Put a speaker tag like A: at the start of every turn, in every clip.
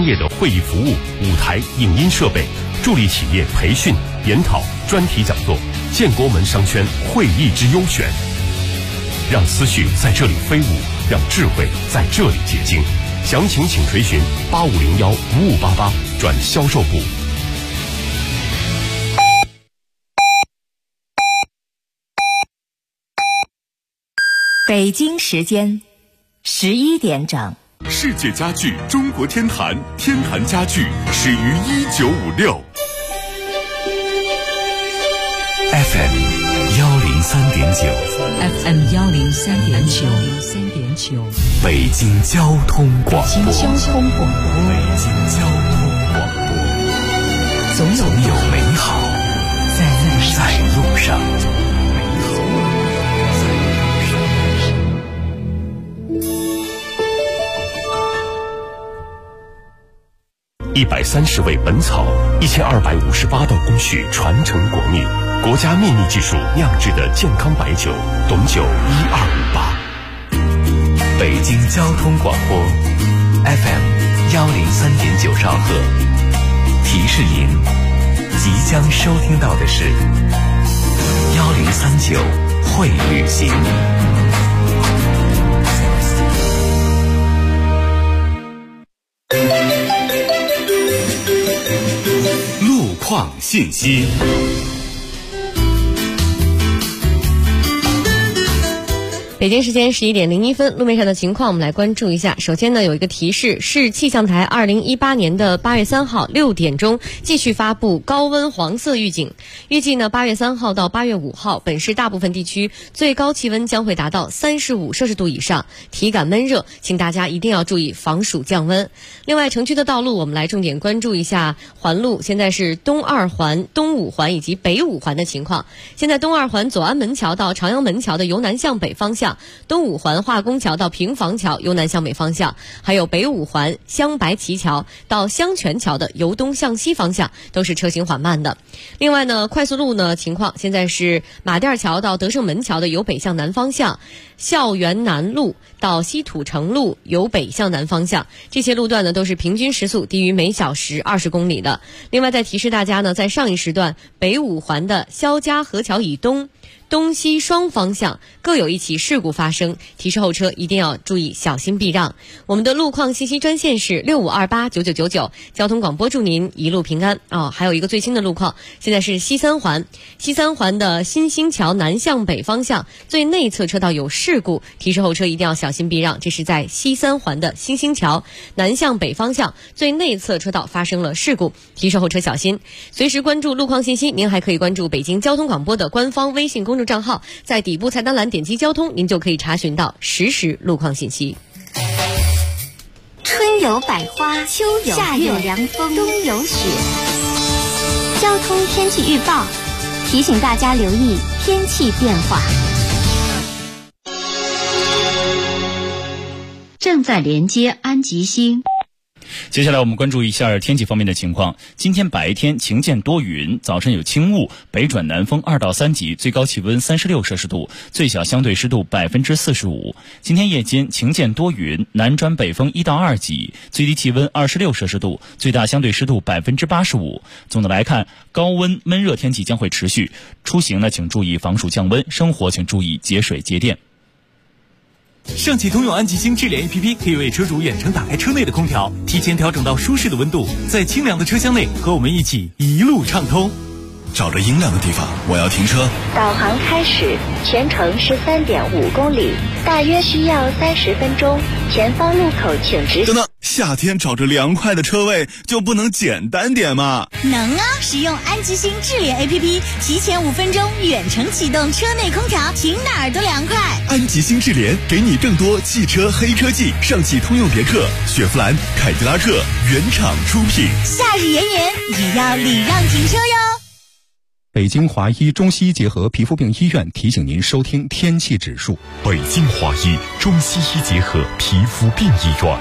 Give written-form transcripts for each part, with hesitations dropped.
A: 业的会议服务、舞台、影音设备，助力企业培训、研讨、专题讲座，建国门商圈会议之优选。让思绪在这里飞舞，让智慧在这里结晶。详情请垂询8501-5588转销售部。
B: 北京时间11点整。
C: 世界家具中国天坛，天坛家具始于1956。
D: FM
E: 103.9，
D: 北京交通广播，总有美好在路上。
A: 130味本草，1258道工序传承国秘，国家秘密技术酿制的健康白酒，董酒1258。
D: 北京交通广播 FM 103.9兆赫，提示您即将收听到的是1039会旅行。
C: 路况信息。
E: 北京时间11点01分，路面上的情况我们来关注一下。首先呢，有一个提示，市气象台2018年的8月3号6点钟继续发布高温黄色预警。预计呢8月3号到8月5号，本市大部分地区最高气温将会达到35摄氏度以上，体感闷热，请大家一定要注意防暑降温。另外，城区的道路我们来重点关注一下环路，现在是东2环、东5环以及北5环的情况。现在东2环左安门桥到朝阳门桥的由南向北方向，东5环化工桥到平房桥由南向北方向，还有北5环香白旗桥到香泉桥的由东向西方向都是车行缓慢的。另外呢，快速路呢情况现在是马甸桥到德胜门桥的由北向南方向，校园南路到西土城路由北向南方向，这些路段呢都是平均时速低于每小时20公里的。另外再提示大家呢，在上一时段北5环的肖家河桥以东东西双方向各有一起事故发生，提示后车一定要注意小心避让。我们的路况信息专线是65289999，交通广播祝您一路平安。还有一个最新的路况，现在是西3环的新兴桥南向北方向最内侧车道有事故，提示后车一定要小心避让。这是在西3环的新兴桥南向北方向最内侧车道发生了事故，提示后车小心。随时关注路况信息，您还可以关注北京交通广播的官方微信公众账号，在底部菜单栏点击交通，您就可以查询到实时路况信息。
F: 春有百花，秋有夏有凉风，冬有雪。交通天气预报提醒大家留意天气变化。
G: 正在连接安吉星。
H: 接下来我们关注一下天气方面的情况。今天白天晴间多云，早晨有轻雾，北转南风2到3级，最高气温36摄氏度，最小相对湿度45%。今天夜间晴间多云，南转北风1到2级，最低气温26摄氏度，最大相对湿度85%。总的来看，高温闷热天气将会持续，出行呢请注意防暑降温，生活请注意节水节电。
I: 上汽通用安吉星智联 APP 可以为车主远程打开车内的空调，提前调整到舒适的温度，在清凉的车厢内和我们一起一路畅通。
C: 找着阴凉的地方，我要停车。
F: 导航开始，全程是3.5公里，大约需要30分钟。前方路口请直行。
C: 等等，夏天找着凉快的车位就不能简单点吗？
J: 能啊！使用安吉星智联 APP， 提前5分钟远程启动车内空调，停哪儿都凉快。
C: 安吉星智联给你更多汽车黑科技，上汽通用别克、雪佛兰、凯迪拉克原厂出品。
J: 夏日炎炎也要礼让停车哟。
K: 北京华医中西医结合皮肤病医院提醒您收听天气指数。
C: 北京华医中西医结合皮肤病医院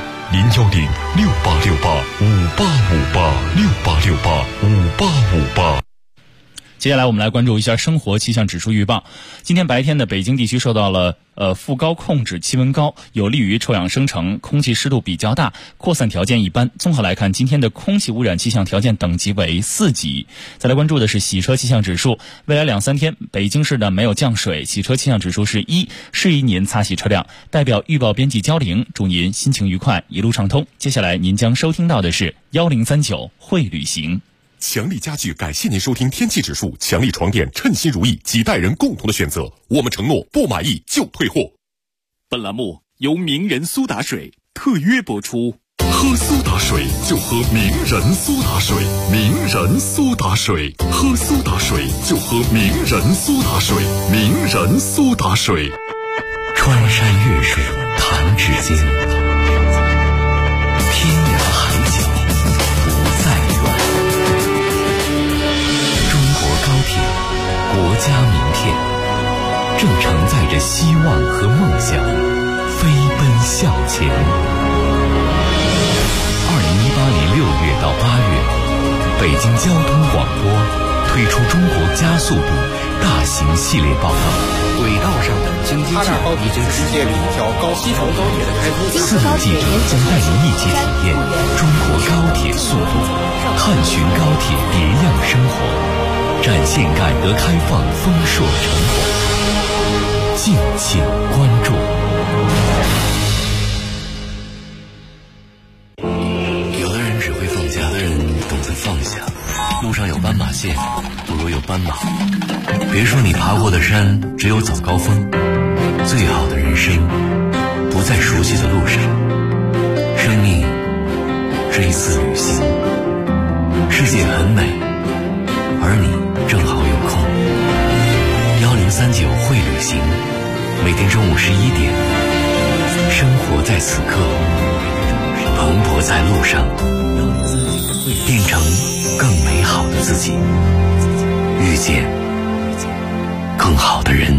C: ，010-6868-5858，6868-5858。
H: 接下来我们来关注一下生活气象指数预报。今天白天呢，北京地区受到了副高控制，气温高，有利于臭氧生成，空气湿度比较大，扩散条件一般。综合来看，今天的空气污染气象条件等级为4级。再来关注的是洗车气象指数，未来2-3天北京市呢没有降水，洗车气象指数是1，适宜您擦洗车辆。代表预报编辑焦玲，祝您心情愉快，一路畅通。接下来您将收听到的是1039会旅行。
A: 强力家具感谢您收听天气指数，强力床垫称心如意，几代人共同的选择，我们承诺不满意就退货。
I: 本栏目由名人苏打水特约播出。
C: 喝苏打水就喝名人苏打水，名人苏打水，喝苏打水就喝名人苏打水，名人苏打水。
D: 穿山越水弹指间，天涯海角不再远。中国高铁，国家名片，正承载着希望和梦想，飞奔向前。2018年6月到8月，北京交通广播推出中国加速度大型系列报道。
L: 轨道上的经济计划已经世界里一条西成高铁的开通。
D: 4名记者将带您一起体验中国高铁速度，探寻高铁别样生活，展现改革开放丰硕成果。敬请关注。有的人只会放假，有的人懂得放下。路上有斑马线，不如有斑马。别说你爬过的山只有早高峰，最好的人生不在熟悉的路上。生命是一次旅行，世界很美，而你正好有空。1039会旅行，每天中午11点，生活在此刻，蓬勃在路上，变成更美好的自己，遇见更好的人。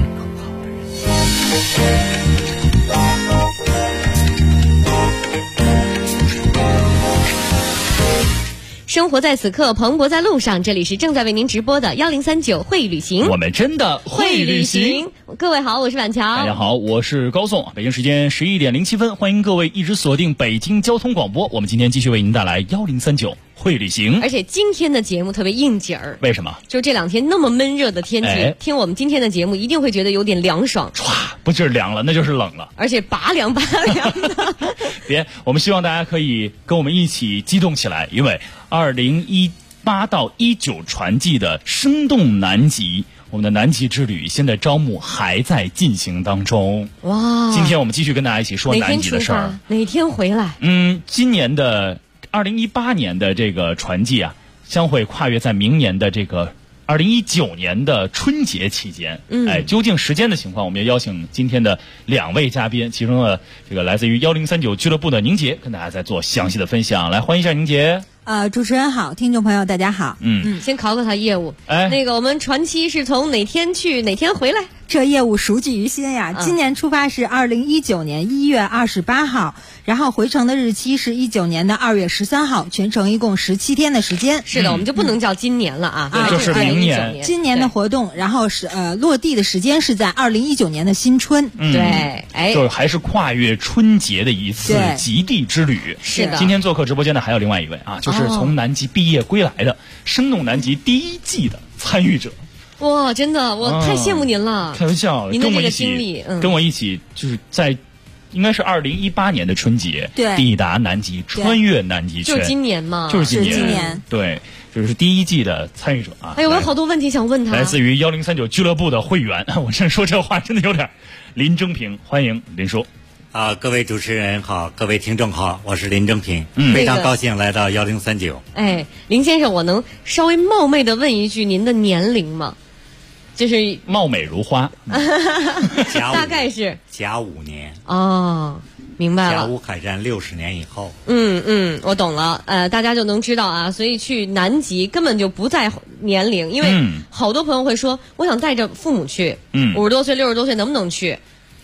E: 生活在此刻，蓬勃在路上。这里是正在为您直播的1039会旅行，
H: 我们真的会旅行。
E: 各位好，我是婉乔。
H: 大家好，我是高颂。北京时间11点07分，欢迎各位一直锁定北京交通广播。我们今天继续为您带来1039会旅行。
E: 而且今天的节目特别应景儿，
H: 为什么？
E: 就这2天那么闷热的天气，听我们今天的节目一定会觉得有点凉爽。
H: 唰，不就是凉了，那就是冷了，
E: 而且拔凉拔凉的。
H: 别，我们希望大家可以跟我们一起激动起来，因为2018到19船季的生动南极，我们的南极之旅现在招募还在进行当中。
E: 哇！
H: 今天我们继续跟大家一起说南极的事儿。
E: 哪天回来？
H: 今年的2018年的这个船季啊，将会跨越在明年的这个2019年的春节期间。究竟时间的情况，我们也邀请今天的2位嘉宾，其中的这个来自于1039俱乐部的宁杰，跟大家再做详细的分享。来，欢迎一下宁杰。
M: 主持人好，听众朋友大家好。
E: 先考考他业务。那个我们船期是从哪天去哪天回来？
M: 这业务熟记于心呀。今年出发是2019年1月28号，然后回程的日期是19年的2月13号，全程一共17天的时间。
E: 是的，我们就不能叫今年了啊，
H: 就是明年。
M: 今年的活动，然后是落地的时间是在2019年的新春。
E: 对，
H: 就是还是跨越春节的一次极地之旅。
E: 是的。
H: 今天做客直播间的还有另外一位啊，就是从南极毕业归来的生动南极第1季的参与者。
E: 哇，真的，我太羡慕您了。
H: 开玩笑，
E: 您的这个经历，
H: 跟我一起就是在应该是2018年的春节抵达南极，穿越南极圈。
E: 就是今年嘛，
H: 就是今年。对，就是第1季的参与者啊。
E: 哎呦，我有好多问题想问他。
H: 来自于1039俱乐部的会员，我这说这话真的有点。林征平，欢迎林叔。
N: 各位主持人好，各位听众好，我是林征平，非常高兴来到1039。
E: 林先生，我能稍微冒昧的问一句您的年龄吗？就是
H: 貌美如花，
E: 大概是
N: 甲午年。
E: 明白了。
N: 甲午海战60年以后。
E: 我懂了。大家就能知道啊，所以去南极根本就不在年龄，因为好多朋友会说，我想带着父母去，50多岁、60多岁能不能去？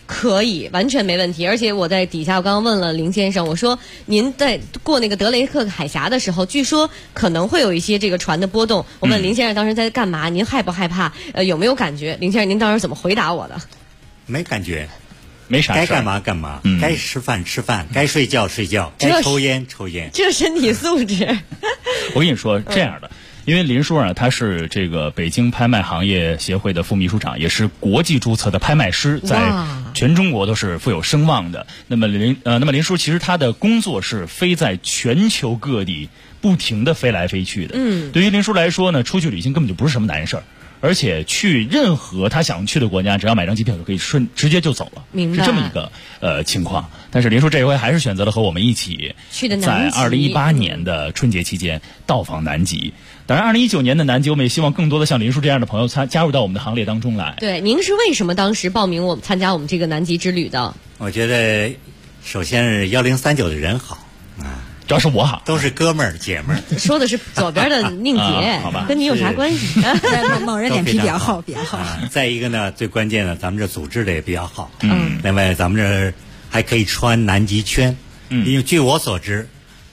E: 可以，完全没问题。而且我在底下，我刚刚问了林先生，我说您在过那个德雷克海峡的时候，据说可能会有一些这个船的波动。我问林先生当时在干嘛？您害不害怕？有没有感觉？林先生，您当时怎么回答我的？
N: 没感觉，
H: 没啥事，
N: 该干嘛干嘛，该吃饭吃饭，该睡觉睡觉，该抽烟抽烟，
E: 这身体素质。
H: 我跟你说这样的。因为林叔啊，他是这个北京拍卖行业协会的副秘书长，也是国际注册的拍卖师，在全中国都是富有声望的。那么林叔其实他的工作是飞在全球各地，不停地飞来飞去的。对于林叔来说呢，出去旅行根本就不是什么难事儿。而且去任何他想去的国家，只要买张机票就可以直接就走了，是这么一个情况。但是林叔这回还是选择了和我们一起
E: 去的南极，
H: 在2018年的春节期间到访南极。当然2019年的南极，我们也希望更多的像林叔这样的朋友加入到我们的行列当中来。
E: 对，您是为什么当时报名参加我们这个南极之旅的？
N: 我觉得首先是1039的人好啊。
H: 主要是我好，
N: 都是哥们儿姐们儿。
E: 说的是左边的宁姐，
H: 好吧，
E: 跟你有啥关系？
M: 某人脸皮比较厚，比较厚。
N: 再一个呢，最关键的，咱们这组织的也比较好。另外咱们这还可以穿南极圈。因为据我所知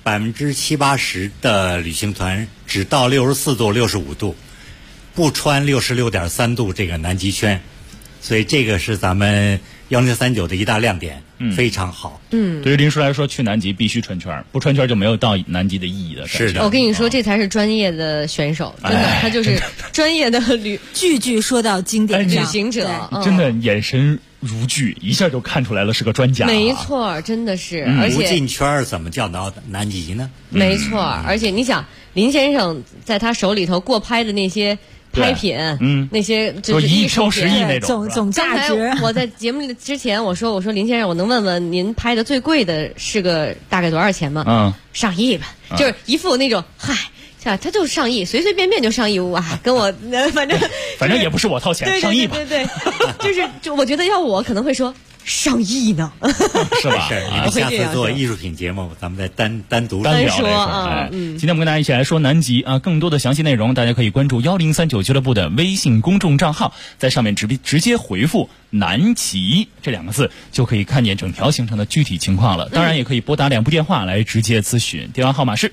N: ，70-80%的旅行团只到64度、65度，不穿66.3度这个南极圈，所以这个是咱们1039的一大亮点。非常好。
H: 对于林叔来说，去南极必须穿圈，不穿圈就没有到南极的意义的。
N: 是的，
E: 我跟你说，这才是专业的选手，真的，他就是专业的
M: 句说到经典
E: 旅行者，
H: 真的眼神如炬，一下就看出来了是个专家。
E: 没错，真的是，而且
N: 不进圈怎么叫到南极呢？
E: 没错，而且你想，林先生在他手里头过拍的那些拍品，那些就是
H: 1亿挑10亿那种，
M: 总价值。
E: 我在节目里之前我说林先生，我能问问您拍的最贵的是个大概多少钱吗？上亿吧，就是一副那种嗨。他就上亿，随随便便就上亿啊！跟我
H: 反正也不是我掏钱，上亿吧。
E: 对，就我觉得要我可能会说上亿呢，
H: 是吧？
N: 你们下次做艺术品节目，咱们再单独
H: 聊说啊。今天我们跟大家一起来说南极啊，更多的详细内容大家可以关注1039俱乐部的微信公众账号，在上面直接回复南极这2个字，就可以看见整条行程的具体情况了。当然也可以拨打2部电话来直接咨询，电话号码是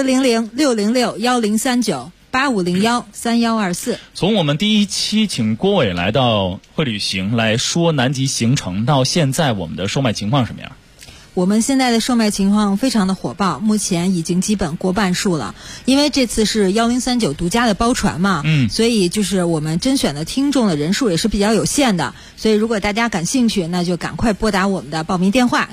M: 400-606-1039-8501-3124。
H: 从我们第一期请郭伟来到会旅行来说南极行程到现在，我们的售卖情况什么样？
M: 我们现在的售卖情况非常的火爆，目前已经基本过半数了。因为这次是1039独家的包船嘛，所以就是我们甄选的听众的人数也是比较有限的。所以如果大家感兴趣，那就赶快拨打我们的报名电话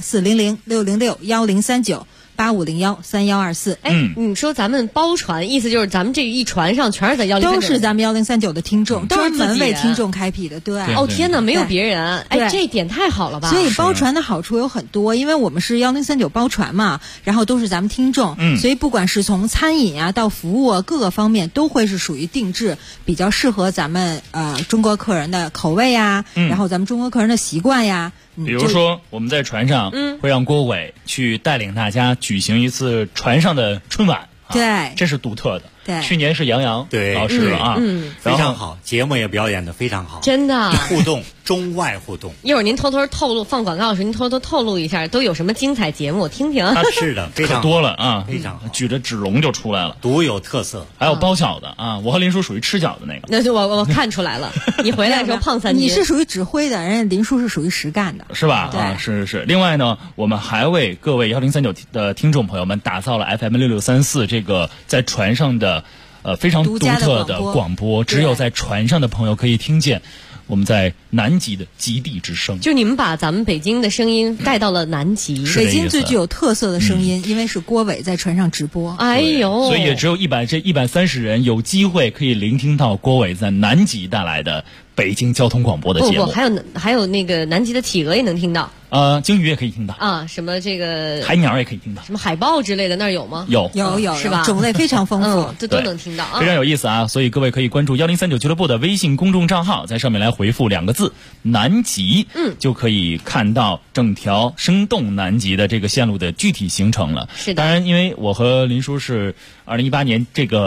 M: 400-606-1039-8501-3124。
E: 你说咱们包船，意思就是咱们这一船上全是在1039，
M: 都是咱们1039的听众，专门为听众开辟的。对，
E: 哦天哪，没有别人，这一点太好了吧？
M: 所以包船的好处有很多，因为我们是1039包船嘛，然后都是咱们听众，所以不管是从餐饮啊到服务啊各个方面，都会是属于定制，比较适合咱们中国客人的口味呀，然后咱们中国客人的习惯呀。
H: 比如说我们在船上会让郭伟去带领大家举行一次船上的春晚，
M: 对，
H: 这是独特的。
M: 对，
H: 去年是杨洋老师啊，
N: 非常好，节目也表演的非常好，
E: 真的
N: 互动，中外互动。
E: 一会儿您偷偷透露放广告时，您偷偷透露一下都有什么精彩节目，我听听。
N: 是的，非常
H: 可多了啊，
N: 非常好，
H: 举着纸龙就出来了，
N: 独有特色。
H: 还有包饺子啊，我和林叔属于吃饺子那个。
E: 那就我看出来了，你回来的时候胖3斤。
M: 你是属于指挥的，人家林叔是属于实干的，
H: 是吧？啊，是。另外呢，我们还为各位1039的听众朋友们打造了 FM6634这个在船上的非常独特的广播，只有在船上的朋友可以听见我们在南极的极地之声。
E: 就你们把咱们北京的声音带到了南极，
M: 北京最具有特色的声音，因为是郭伟在船上直播。
E: 哎呦，
H: 所以也只有130人有机会可以聆听到郭伟在南极带来的北京交通广播的节目。
E: 还有那个南极的企鹅也能听到。
H: 鲸鱼也可以听到
E: 啊，什么这个
H: 海鸟也可以听到，
E: 什么海豹之类的那儿有吗？
H: 有
E: 是吧？
M: 种类非常丰富，
E: 这都能听到啊，
H: 非常有意思啊！所以各位可以关注1039俱乐部的微信公众账号，在上面来回复2个字“南极”，就可以看到整条生动南极的这个线路的具体行程了。
E: 是的，
H: 当然，因为我和林叔是2018年这个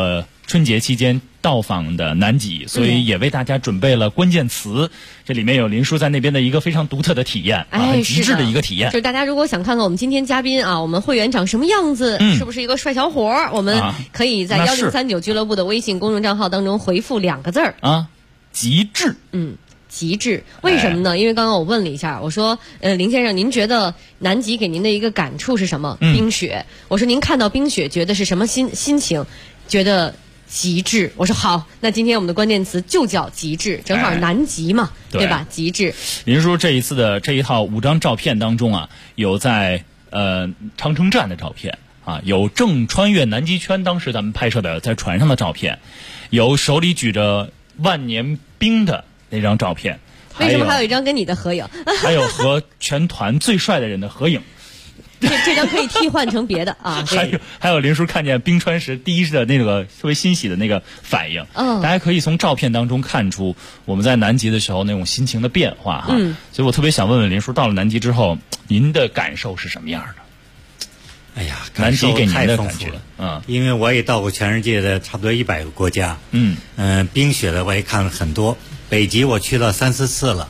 H: 春节期间到访的南极，所以也为大家准备了关键词。这里面有林叔在那边的一个非常独特的体验，很极致的一个体验。
E: 就是大家如果想看看我们今天嘉宾啊，我们会员长什么样子，是不是一个帅小伙儿，我们可以在1039俱乐部的微信公众账号当中回复2个字儿
H: 啊，极致。
E: 极致，为什么呢？因为刚刚我问了一下，我说，林先生，您觉得南极给您的一个感触是什么？冰雪。我说您看到冰雪觉得是什么心情？觉得极致。我说好，那今天我们的关键词就叫极致，正好南极嘛，对吧？极致。
H: 林叔这一次的这一套5张照片当中啊，有在长城站的照片啊，有正穿越南极圈当时咱们拍摄的在船上的照片，有手里举着万年冰的那张照片，
E: 为什么还有一张跟你的合影？
H: 还有和全团最帅的人的合影。
E: 这张可以替换成别的啊。
H: 还有林叔看见冰川时第一的那个特别欣喜的那个反应，大家可以从照片当中看出我们在南极的时候那种心情的变化哈。所以我特别想问问林叔，到了南极之后，您的感受是什么样的？
N: 哎呀，
H: 南极给您的
N: 感觉因为我也到过全世界的差不多100个国家，冰雪的我也看了很多，北极我去了3、4次了，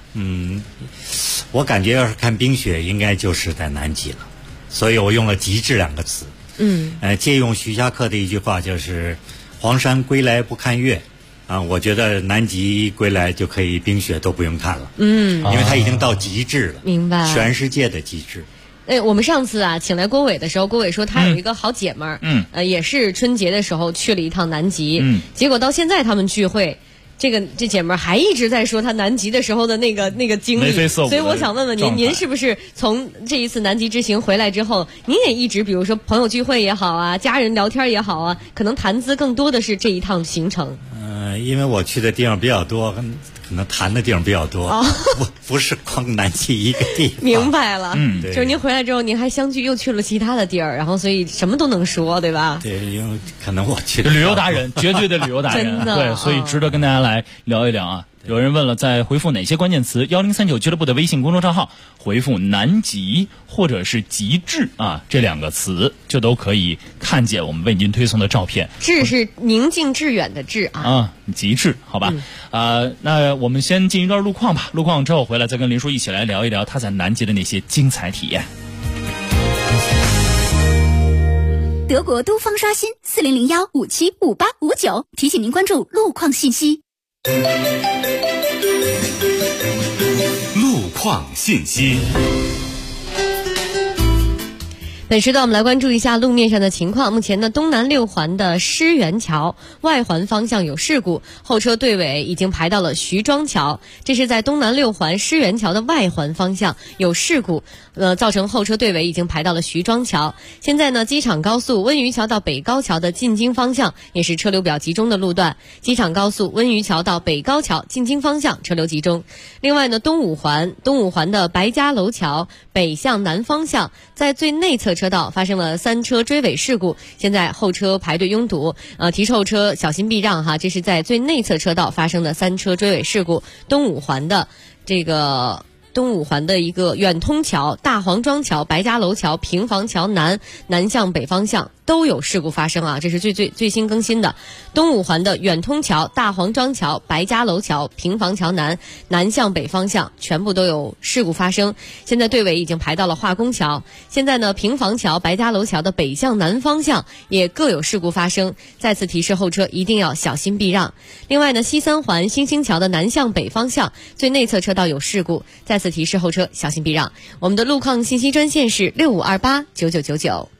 N: 我感觉要是看冰雪，应该就是在南极了，所以我用了极致2个词，借用徐霞客的一句话，就是黄山归来不看月，我觉得南极归来就可以冰雪都不用看了，因为它已经到极致了，
E: 明白？
N: 全世界的极致。
E: 我们上次啊请来郭伟的时候，郭伟说他有一个好姐们儿，也是春节的时候去了一趟南极，结果到现在他们聚会，这姐们儿还一直在说她南极的时候的那个经历，所以我想问问您是不是从这一次南极之行回来之后，您也一直比如说朋友聚会也好啊，家人聊天也好啊，可能谈资更多的是这一趟行程。
N: 因为我去的地方比较多，可能谈的地方比较多，不是光南极一个地方。
E: 明白了，就是您回来之后，您还相继又去了其他的地儿，然后所以什么都能说，对吧？
N: 对，因为可能我去的
H: 旅游达人，绝对的旅游达人，
E: 真的
H: 对，所以值得跟大家来聊一聊啊。有人问了，在回复哪些关键词？1039俱乐部的微信公众账号回复南极或者是极致啊这2个词，就都可以看见我们为您推送的照片。
E: 致是宁静致远的致啊，
H: 极致，好吧？那我们先进一段路况吧。路况之后回来再跟林叔一起来聊一聊他在南极的那些精彩体验。
O: 德国都方刷新4001575859，提醒您关注路况信息。
C: 路况信息。
E: 本时段我们来关注一下路面上的情况。目前呢，东南6环的狮园桥外环方向有事故，后车队尾已经排到了徐庄桥。这是在东南6环狮园桥的外环方向有事故，造成后车队尾已经排到了徐庄桥。现在呢，机场高速温榆桥到北高桥的进京方向也是车流比较集中的路段。机场高速温榆桥到北高桥进京方向车流集中。另外呢，东五环的白家楼桥北向南方向在最内侧车道发生了3车追尾事故，现在后车排队拥堵，提示后车小心避让哈。这是在最内侧车道发生的3车追尾事故，东五环的一个远通桥、大黄庄桥、白家楼桥、平房桥南向北方向都有事故发生啊，这是最新更新的。东五环的远通桥、大黄庄桥、白家楼桥、平房桥南向北方向全部都有事故发生，现在队尾已经排到了化工桥。现在呢，平房桥、白家楼桥的北向南方向也各有事故发生，再次提示后车一定要小心避让。另外呢，西三环新兴桥的南向北方向最内侧车道有事故，再次提示后车小心避让。我们的路况信息专线是65289999。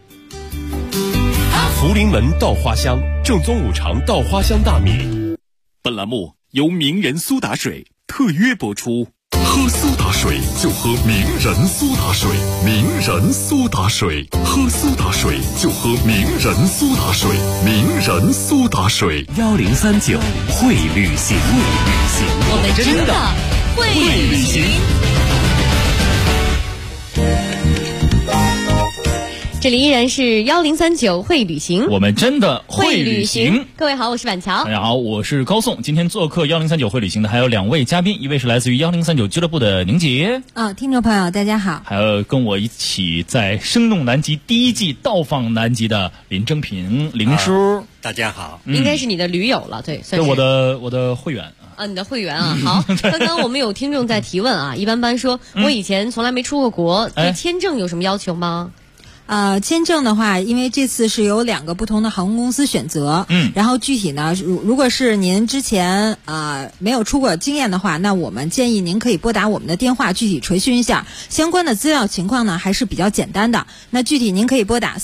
A: 福临门稻花香，正宗五常稻花香大米。
P: 本栏目由名人苏打水特约播出。
C: 喝苏打水就喝名人苏打水，名人苏打水，喝苏打水就喝名人苏打水，名人苏打水。
D: 1039会旅行，
J: 我们真的会旅行。
E: 这里依然是1039会旅行，
H: 我们真的会旅行。
E: 各位好，我是板桥。
H: 大家好，我是高颂。今天做客1039会旅行的还有2位嘉宾，一位是来自于1039俱乐部的宁姐。
M: 听众朋友大家好。
H: 还有跟我一起在生动南极第1季到访南极的林正平林叔。
N: 大家好。
E: 应该是你的驴友了，对，算是
H: 我的会员。
E: 你的会员啊，好。刚刚我们有听众在提问啊，一般说，我以前从来没出过国，对签证有什么要求吗？
M: 签证的话，因为这次是有2个不同的航空公司选择，然后具体呢，如果是您之前没有出过经验的话，那我们建议您可以拨打我们的电话，具体垂询一下相关的资料情况呢，还是比较简单的。那具体您可以拨打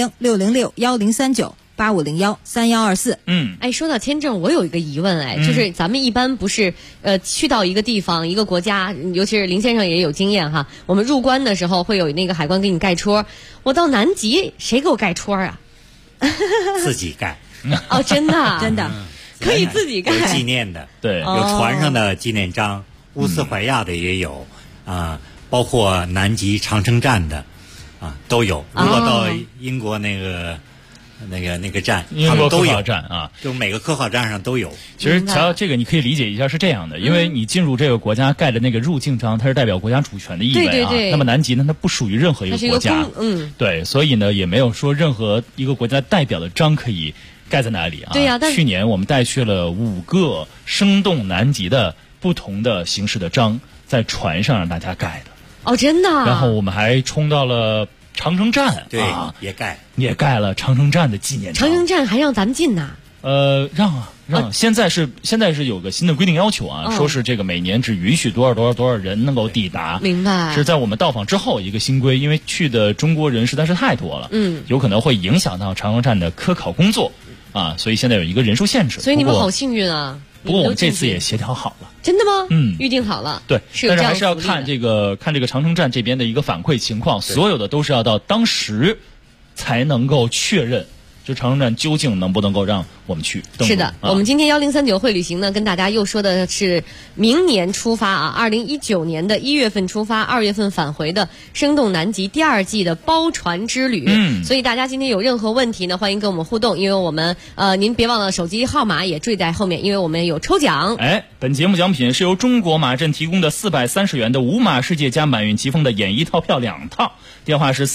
M: 400-606-1039-8501-3124。
E: 说到签证，我有一个疑问，就是咱们一般不是去到一个地方一个国家，尤其是林先生也有经验哈，我们入关的时候会有那个海关给你盖戳，我到南极谁给我盖戳啊？
N: 自己盖。
E: 真的
M: 真的
E: 可以自己盖，
N: 有纪念的，
H: 对，
N: 有船上的纪念章，乌斯怀亚的也有包括南极长城站的都有。如果到英国那个站，他们都有
H: 站啊，
N: 就每个科考站上都有。
H: 其实瞧这个你可以理解一下是这样的，因为你进入这个国家盖的那个入境章，它是代表国家主权的意味啊。
E: 对。
H: 那么南极呢，它不属于任何一个国家，对，所以呢也没有说任何一个国家代表的章可以盖在哪里啊。
E: 对呀，
H: 去年我们带去了5个生动南极的不同的形式的章，在船上让大家盖的。
E: 真的。
H: 然后我们还冲到了长城站，
N: 对，
H: 也盖了长城站的纪念章。
E: 长城站还让咱们进呐？
H: 让。现在是有个新的规定要求啊，说是这个每年只允许多少人能够抵达。
E: 明白。
H: 是在我们到访之后一个新规，因为去的中国人实在是太多了，有可能会影响到长城站的科考工作啊，所以现在有一个人数限制。
E: 所以你们好幸运啊！
H: 不过我们这次也协调好了。
E: 真的吗？预定好了。
H: 对，但是还是要看这个长城站这边的一个反馈情况，所有的都是要到当时才能够确认，就长城站究竟能不能够让我们去登陆。
E: 是的，我们今天1039会旅行呢，跟大家又说的是明年出发2019年的1月份出发，2月份返回的生动南极第2季的包船之旅。所以大家今天有任何问题呢，欢迎跟我们互动，因为我们您别忘了手机号码也缀在后面，因为我们有抽奖。
H: 本节目奖品是由中国马镇提供的430元的五马世界加满运奇峰的演艺套票2套，电话是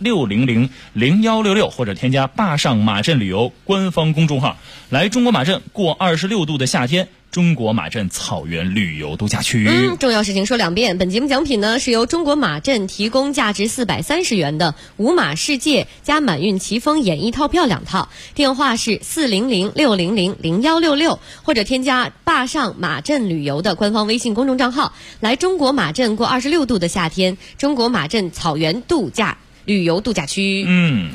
H: 400-600-0166，或者添加坝上马镇旅游官方公众号。来中国马镇过26度的夏天，中国马镇草原旅游度假区。
E: 重要事情说2遍。本节目奖品呢是由中国马镇提供价值430元的五马世界加满运奇峰演艺套票2套，电话是400-600-0166，或者添加坝上马镇旅游的官方微信公众账号。来中国马镇过26度的夏天，中国马镇草原旅游度假区。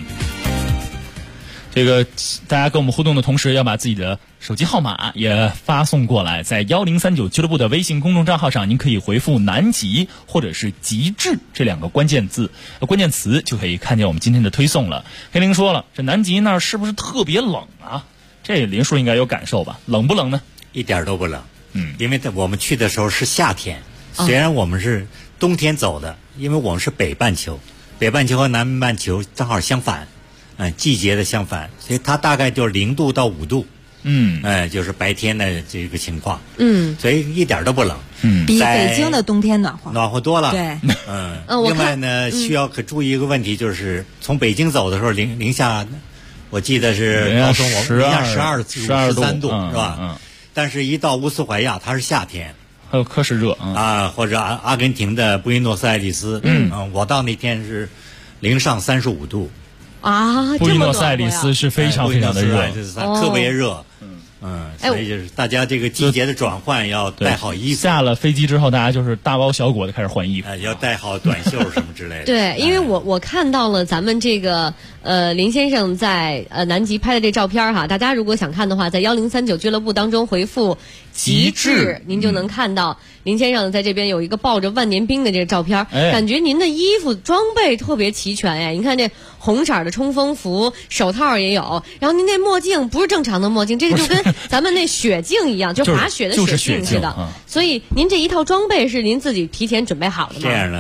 H: 这个大家跟我们互动的同时，要把自己的手机号码也发送过来，在1039俱乐部的微信公众账号上，您可以回复南极或者是极致这2个关键词，就可以看见我们今天的推送了。黑林说了，这南极那儿是不是特别冷啊？这林叔应该有感受吧？冷不冷呢？
N: 一点都不冷。因为我们去的时候是夏天，虽然我们是冬天走的，因为我们是北半球和南半球正好相反。季节的相反，所以它大概就是0度到5度，就是白天的这个情况，所以一点都不冷，
M: 比北京的冬天暖和
N: 多了，
M: 对，
N: 另外呢，需要可注意一个问题，就是从北京走的时候零下，我记得是告诉我零下12-13度是吧？但是一到乌斯怀亚，它是夏天，
H: 还有科什热
N: 或者阿根廷的布宜诺斯艾利斯，我到那天是零上35度。
H: 布宜诺斯艾利斯是非常非常的热，
N: 特别热。所以就是大家这个季节的转换要带好衣服。
H: 下了飞机之后，大家就是大包小裹的开始换衣服，
N: 要带好短袖什么之类的。
E: 对，因为我看到了咱们这个林先生在南极拍的这照片哈，大家如果想看的话，在1039俱乐部当中回复极致，您就能看到林先生在这边有一个抱着万年冰的这个照片，感觉您的衣服装备特别齐全哎，你看这红色的冲锋服，手套也有，然后您那墨镜不是正常的墨镜，这个就跟咱们那雪镜一样，就滑雪的雪镜似的。所以您这一套装备是您自己提前准备好的吗？
N: 这样呢，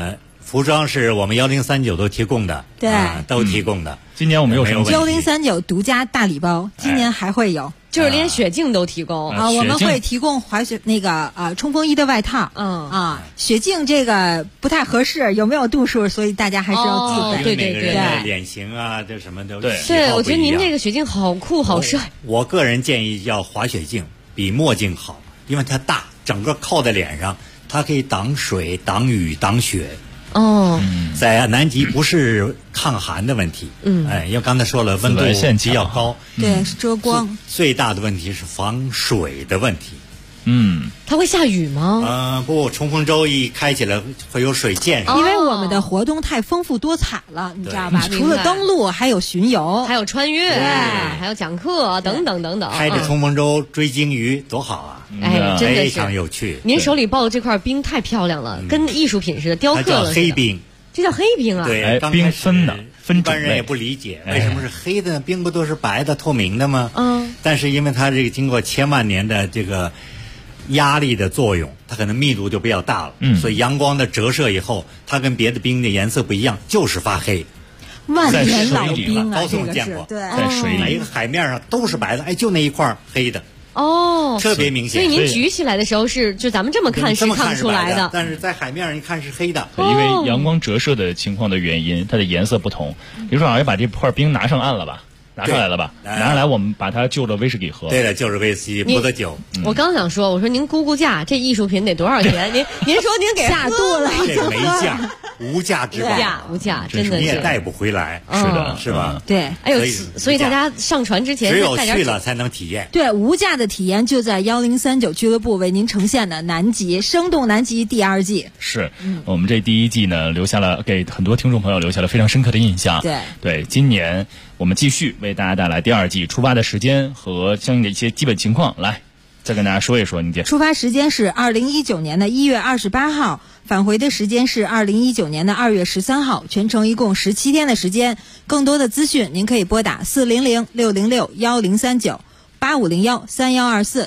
N: 服装是我们1039都提供的，
M: 对，
N: 都提供的。
H: 今年我们有什么
M: 1039独家大礼包，今年还会有。
E: 就是连雪镜都提供
M: 啊，我们会提供滑雪冲锋衣的外套，雪镜这个不太合适，有没有度数？所以大家还是要自备。
E: 对对对，
N: 脸型啊，这什么都
E: 对，我觉得您这个雪镜好酷好帅。
N: 我个人建议要滑雪镜比墨镜好，因为它大，整个靠在脸上，它可以挡水、挡雨、挡雪。在南极不是抗寒的问题，因为刚才说了温度比较高，
M: 对，遮光。
N: 最大的问题是防水的问题。
E: 它会下雨吗？
N: 不，冲锋舟一开起来会有水溅上。
M: 因为我们的活动太丰富多彩了，你知道吧？除了登陆，还有巡游，
E: 还有穿越，还有讲课等等等等。
N: 开着冲锋舟追鲸鱼多好啊！
E: 真的是
N: 非常有趣。
E: 您手里抱的这块冰太漂亮了，跟艺术品似的，雕刻了。
N: 它叫黑冰。
E: 这叫黑冰啊？
N: 对，
H: 冰分的，
N: 一般人也不理解为什么是黑的呢？冰不都是白的、透明的吗？但是因为它这个经过千万年的这个压力的作用，它可能密度就比较大了，所以阳光的折射以后，它跟别的冰的颜色不一样，就是发黑。
M: 万年老冰啊，
N: 高总见过，
M: 对，
H: 在水里，
N: 一个海面上都是白的，就那一块黑的。特别明显。
E: 所以您举起来的时候就咱们这么看是看不出来的，
N: 但是在海面上一看是黑的。
H: 因为阳光折射的情况的原因，它的颜色不同。比如说，要把这块冰拿上岸了吧？拿上来了吧？拿上来，我们把它就着威士忌喝。
N: 对的，就是威士忌，葡萄酒。
E: 我刚想说，我说您估价，这艺术品得多少钱？您说您给
M: 下肚了，
N: 这没价，无价之宝，
E: 无价，真的是
N: 你也带不回来，
H: 是的，
N: 是吧？
M: 对，
E: 哎呦，所以大家上船之前
N: 只有去了才能体验。
M: 对，无价的体验就在1039俱乐部为您呈现的南极生动南极第2季。
H: 是我们这第1季呢，留下了给很多听众朋友留下了非常深刻的印象。对，今年我们继续为大家带来第2季出发的时间和相应的一些基本情况，来再跟大家说一说。您姐，
M: 出发时间是2019年的1月28号，返回的时间是2019年的2月13号，全程一共17天的时间。更多的资讯您可以拨打400-606-1039-8501-3124。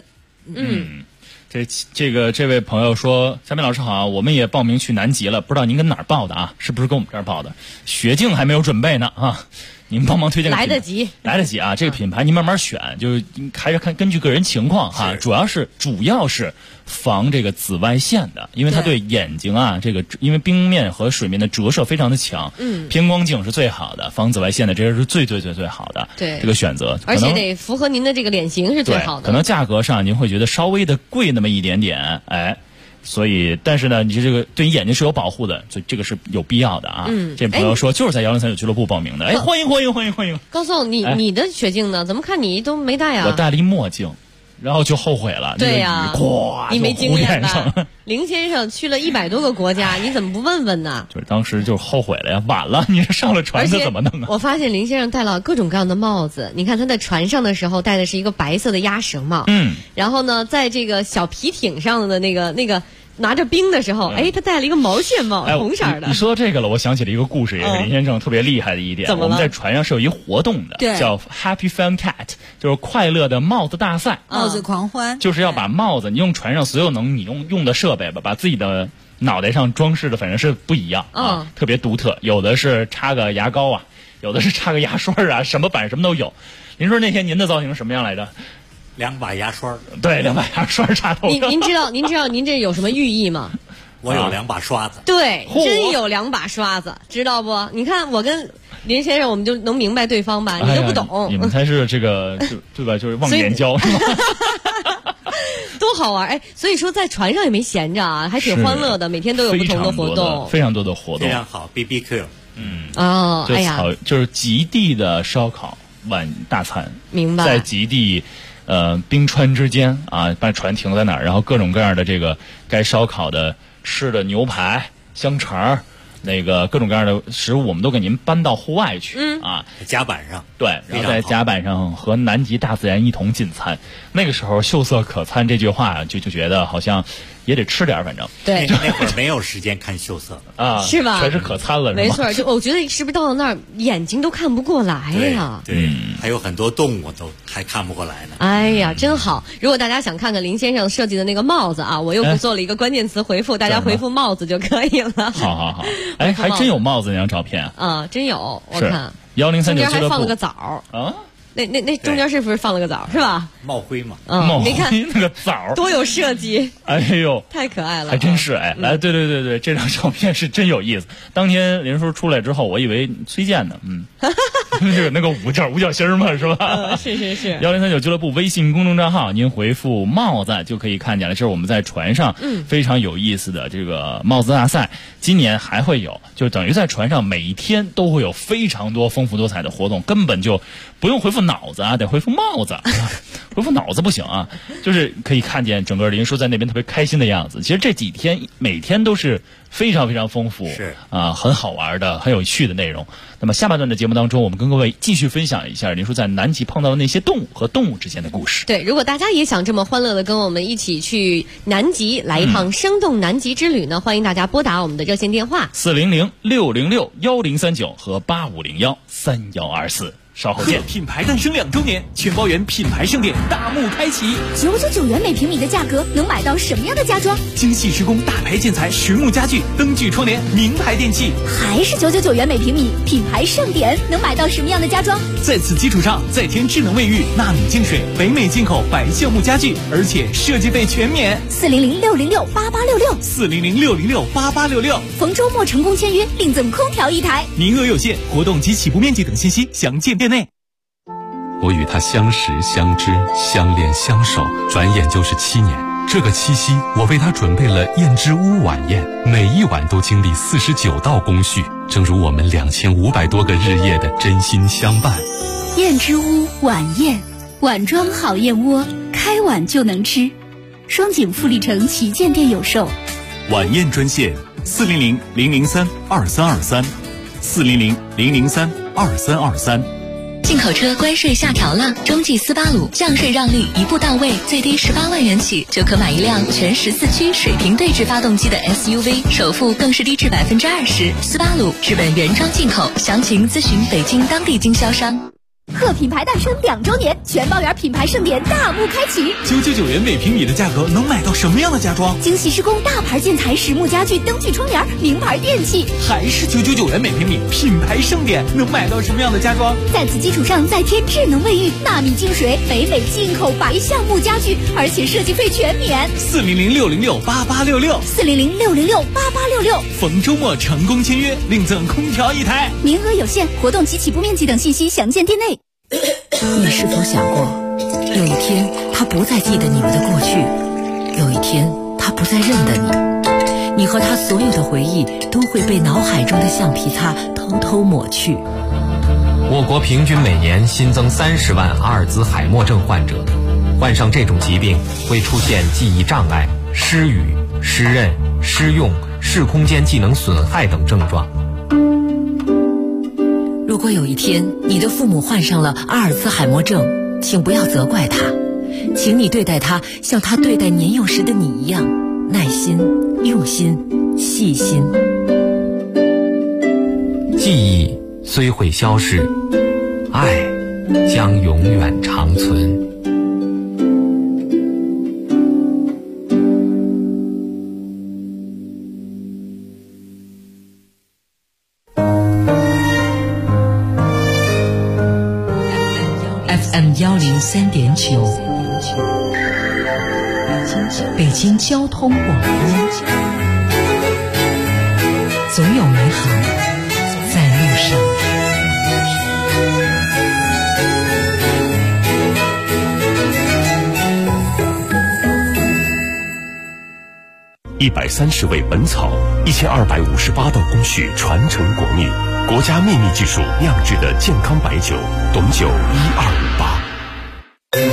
H: 这位朋友说，小美老师好，我们也报名去南极了，不知道您跟哪儿报的啊？是不是跟我们这儿报的？雪镜还没有准备呢啊！您帮忙推荐个
E: 来得及
H: 啊！这个品牌您慢慢选，就是还是根据个人情况哈。主要是防这个紫外线的，因为它对眼睛啊，这个因为冰面和水面的折射非常的强，偏光镜是最好的，防紫外线的这是最好的。
E: 对
H: 这个选择，
E: 而且得符合您的这个脸型是最好的。
H: 可能价格上您会觉得稍微的贵那么一点点，所以，但是呢，你这个对你眼睛是有保护的，所以这个是有必要的啊。这朋友说就是在1039俱乐部报名的，欢迎！
E: 高颂，你的雪镜呢？怎么看你都没戴啊？
H: 我戴了一墨镜，然后就后悔了。
E: 对呀，你没经验吧？林先生去了100多个国家，你怎么不问问呢？
H: 就是当时就后悔了呀，晚了，你这上了船这怎么弄啊？
E: 我发现林先生戴了各种各样的帽子，你看他在船上的时候戴的是一个白色的鸭舌帽，然后呢，在这个小皮艇上的那个。拿着冰的时候，他戴了一个毛线帽，红色的。
H: 你说这个了，我想起了一个故事，也是林先生特别厉害的一点。我们在船上是有一活动的，叫 Happy Fan Cat， 就是快乐的帽子大赛，
M: 帽子狂欢，
H: 就是要把帽子，你用船上所有你用的设备吧，把自己的脑袋上装饰的反正是不一样啊，特别独特。有的是插个牙膏啊，有的是插个牙刷啊，什么版什么都有。您说那天您的造型什么样来着
N: ？2把牙刷。
H: 对，2把牙刷插头。
E: 您知道您这有什么寓意吗？
N: 我有2把刷子。
E: 对，真有2把刷子，知道不？你看我跟林先生，我们就能明白对方吧？你都不懂。
H: 你们才是这个对吧？就是忘年交是吧？
E: 多好玩！所以说在船上也没闲着啊，还挺欢乐的，每天都有不同的活动，
H: 非常多的活动，
N: 非常好。BBQ，
H: 就是极地的烧烤晚大餐，
E: 明白？
H: 在极地。冰川之间啊，把船停在那儿，然后各种各样的这个该烧烤的吃的牛排、香肠，那个各种各样的食物，我们都给您搬到户外去啊，
N: 甲板上。
H: 对，然后在甲板上和南极大自然一同进餐。那个时候秀色可餐这句话就觉得好像也得吃点，反正
E: 对，
N: 那会儿没有时间看秀色
H: 啊，
E: 是吧？
H: 全是可餐了，
E: 没错。就我觉得是不是到了那儿眼睛都看不过来呀？
N: 对，还有很多动物都还看不过来呢。
E: 哎呀，真好！如果大家想看看林先生设计的那个帽子啊，我又不做了一个关键词回复，大家回复帽子就可以了。
H: 好，哎，还真有帽子那张照片
E: 啊，真有，我看
H: 1039
E: 中间还放了个枣
H: 啊。
E: 那中间是不是放了个枣是吧？
N: 帽徽嘛，
E: 你看
H: 那个枣
E: 多有设计，
H: 哎呦，
E: 太可爱了，
H: 还真是哎，来，对，这张照片是真有意思。当天林叔出来之后，我以为崔健呢，那个五角星嘛，是吧？
E: 是。
H: 1039俱乐部微信公众账号，您回复帽子就可以看见了。这是我们在船上非常有意思的这个帽子大赛，今年还会有，就等于在船上每一天都会有非常多丰富多彩的活动，根本就不用回复脑子啊，得回复帽子，回复脑子不行啊。就是可以看见整个林叔在那边特别开心的样子。其实这几天每天都是非常非常丰富，
N: 是
H: 啊，很好玩的、很有趣的内容。那么下半段的节目当中，我们跟各位继续分享一下林叔在南极碰到的那些动物和动物之间的故事。
E: 对，如果大家也想这么欢乐的跟我们一起去南极来一趟生动南极之旅呢，欢迎大家拨打我们的热线电话
H: 400-606-1039和8501-3124。稍后见。
I: 品牌诞生2周年，全包圆品牌盛典大幕开启。
O: 999元每平米的价格，能买到什么样的家装？
I: 精细施工、大牌建材、实木家具、灯具窗帘、名牌电器。
O: 还是999元每平米，品牌盛典能买到什么样的家装？
I: 在此基础上，再添智能卫浴、纳米净水、北美进口白橡木家具，而且设计费全免。
O: 400-606-8866，400-606-8866。逢周末成功签约，另赠空调1台，
I: 名额有限，活动及起步面积等信息详见店内。
Q: 我与他相识、相知、相恋、相守，转眼就是7年。这个七夕，我为他准备了燕之屋晚宴，每一晚都经历49道工序，正如我们2500多个日夜的真心相伴。
O: 燕之屋晚宴，碗装好燕窝，开碗就能吃。双井富力城旗舰店有售。
P: 晚宴专线400-003-2323，400-003-2323。
B: 进口车关税下调了，中继斯巴鲁降税让利一步到位，最低18万元起就可买一辆全14驱水平对置发动机的 SUV， 首付更是低至20%。斯巴鲁日本原装进口，详情咨询北京当地经销商。
O: 贺品牌诞生2周年，全包圆品牌盛典大幕开启。
I: 999元每平米的价格，能买到什么样的家装？
O: 精细施工、大牌建材、实木家具、灯具窗帘、名牌电器。
I: 还是999元每平米，品牌盛典能买到什么样的家装？
O: 在此基础上再添智能卫浴、纳米净水、北美进口白橡木家具，而且设计费全免。
I: 400-606-8866，400-606-8866。逢周末成功签约，另赠空调1台，
O: 名额有限，活动及起步面积等信息详见店内。
R: 你是否想过，有一天他不再记得你们的过去，有一天他不再认得你，你和他所有的回忆都会被脑海中的橡皮擦偷偷抹去。
S: 我国平均每年新增30万阿尔兹海默症患者，患上这种疾病会出现记忆障碍、失语、失认、失用、视空间技能损害等症状。
R: 如果有一天你的父母患上了阿尔兹海默症，请不要责怪他，请你对待他像他对待年幼时的你一样，耐心、用心、细心。
S: 记忆虽会消逝，爱将永远长存。
R: FM103.9，北京交通广播，总有美好在路上。
A: 130味本草，1258道工序传承国秘，国家秘密技术酿制的健康白酒，董酒1258。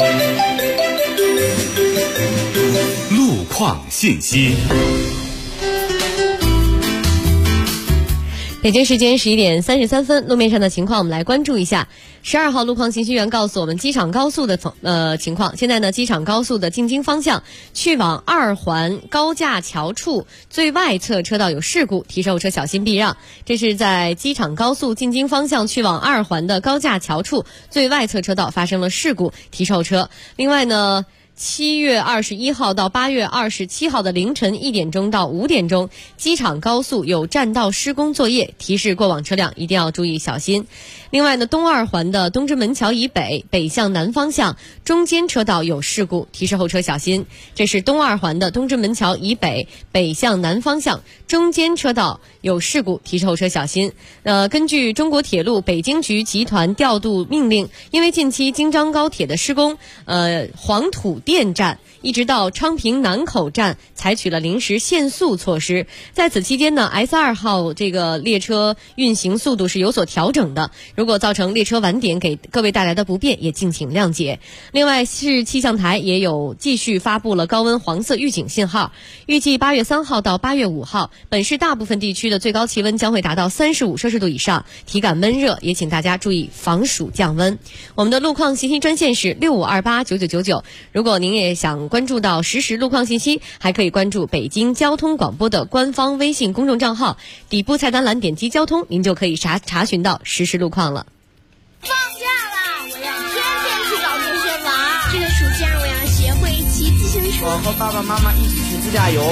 P: 路况信息。
E: 北北京时间11点33分，路面上的情况我们来关注一下。12号路况信息员告诉我们机场高速的情况。现在呢，机场高速的进京方向去往2环高架桥处最外侧车道有事故，提示后车小心避让。这是在机场高速进京方向去往2环的高架桥处最外侧车道发生了事故，提示后车。另外呢，7月21号到8月27号的凌晨1点钟到5点钟，机场高速有占道施工作业，提示过往车辆一定要注意小心。另外呢，东2环的东直门桥以北北向南方向中间车道有事故，提示后车小心。这是东2环的东直门桥以北北向南方向中间车道有事故，提示后车小心。根据中国铁路北京局集团调度命令，因为近期京张高铁的施工，黄土店站一直到昌平南口站采取了临时限速措施。在此期间呢 S2 号这个列车运行速度是有所调整的，如果造成列车晚点给各位带来的不便，也敬请谅解。另外，市气象台也有继续发布了高温黄色预警信号，预计8月3号到8月5号，本市大部分地区的最高气温将会达到35摄氏度以上，体感闷热，也请大家注意防暑降温。我们的路况信息专线是65289999，如果您也想关注到实时路况信息，还可以关注北京交通广播的官方微信公众账号，底部菜单栏点击交通，您就可以查询到实时路况了。
T: 放假啦，我要天天去找同学玩。这个暑假我要学会骑自行车。
U: 我和爸爸妈妈一起去自驾游。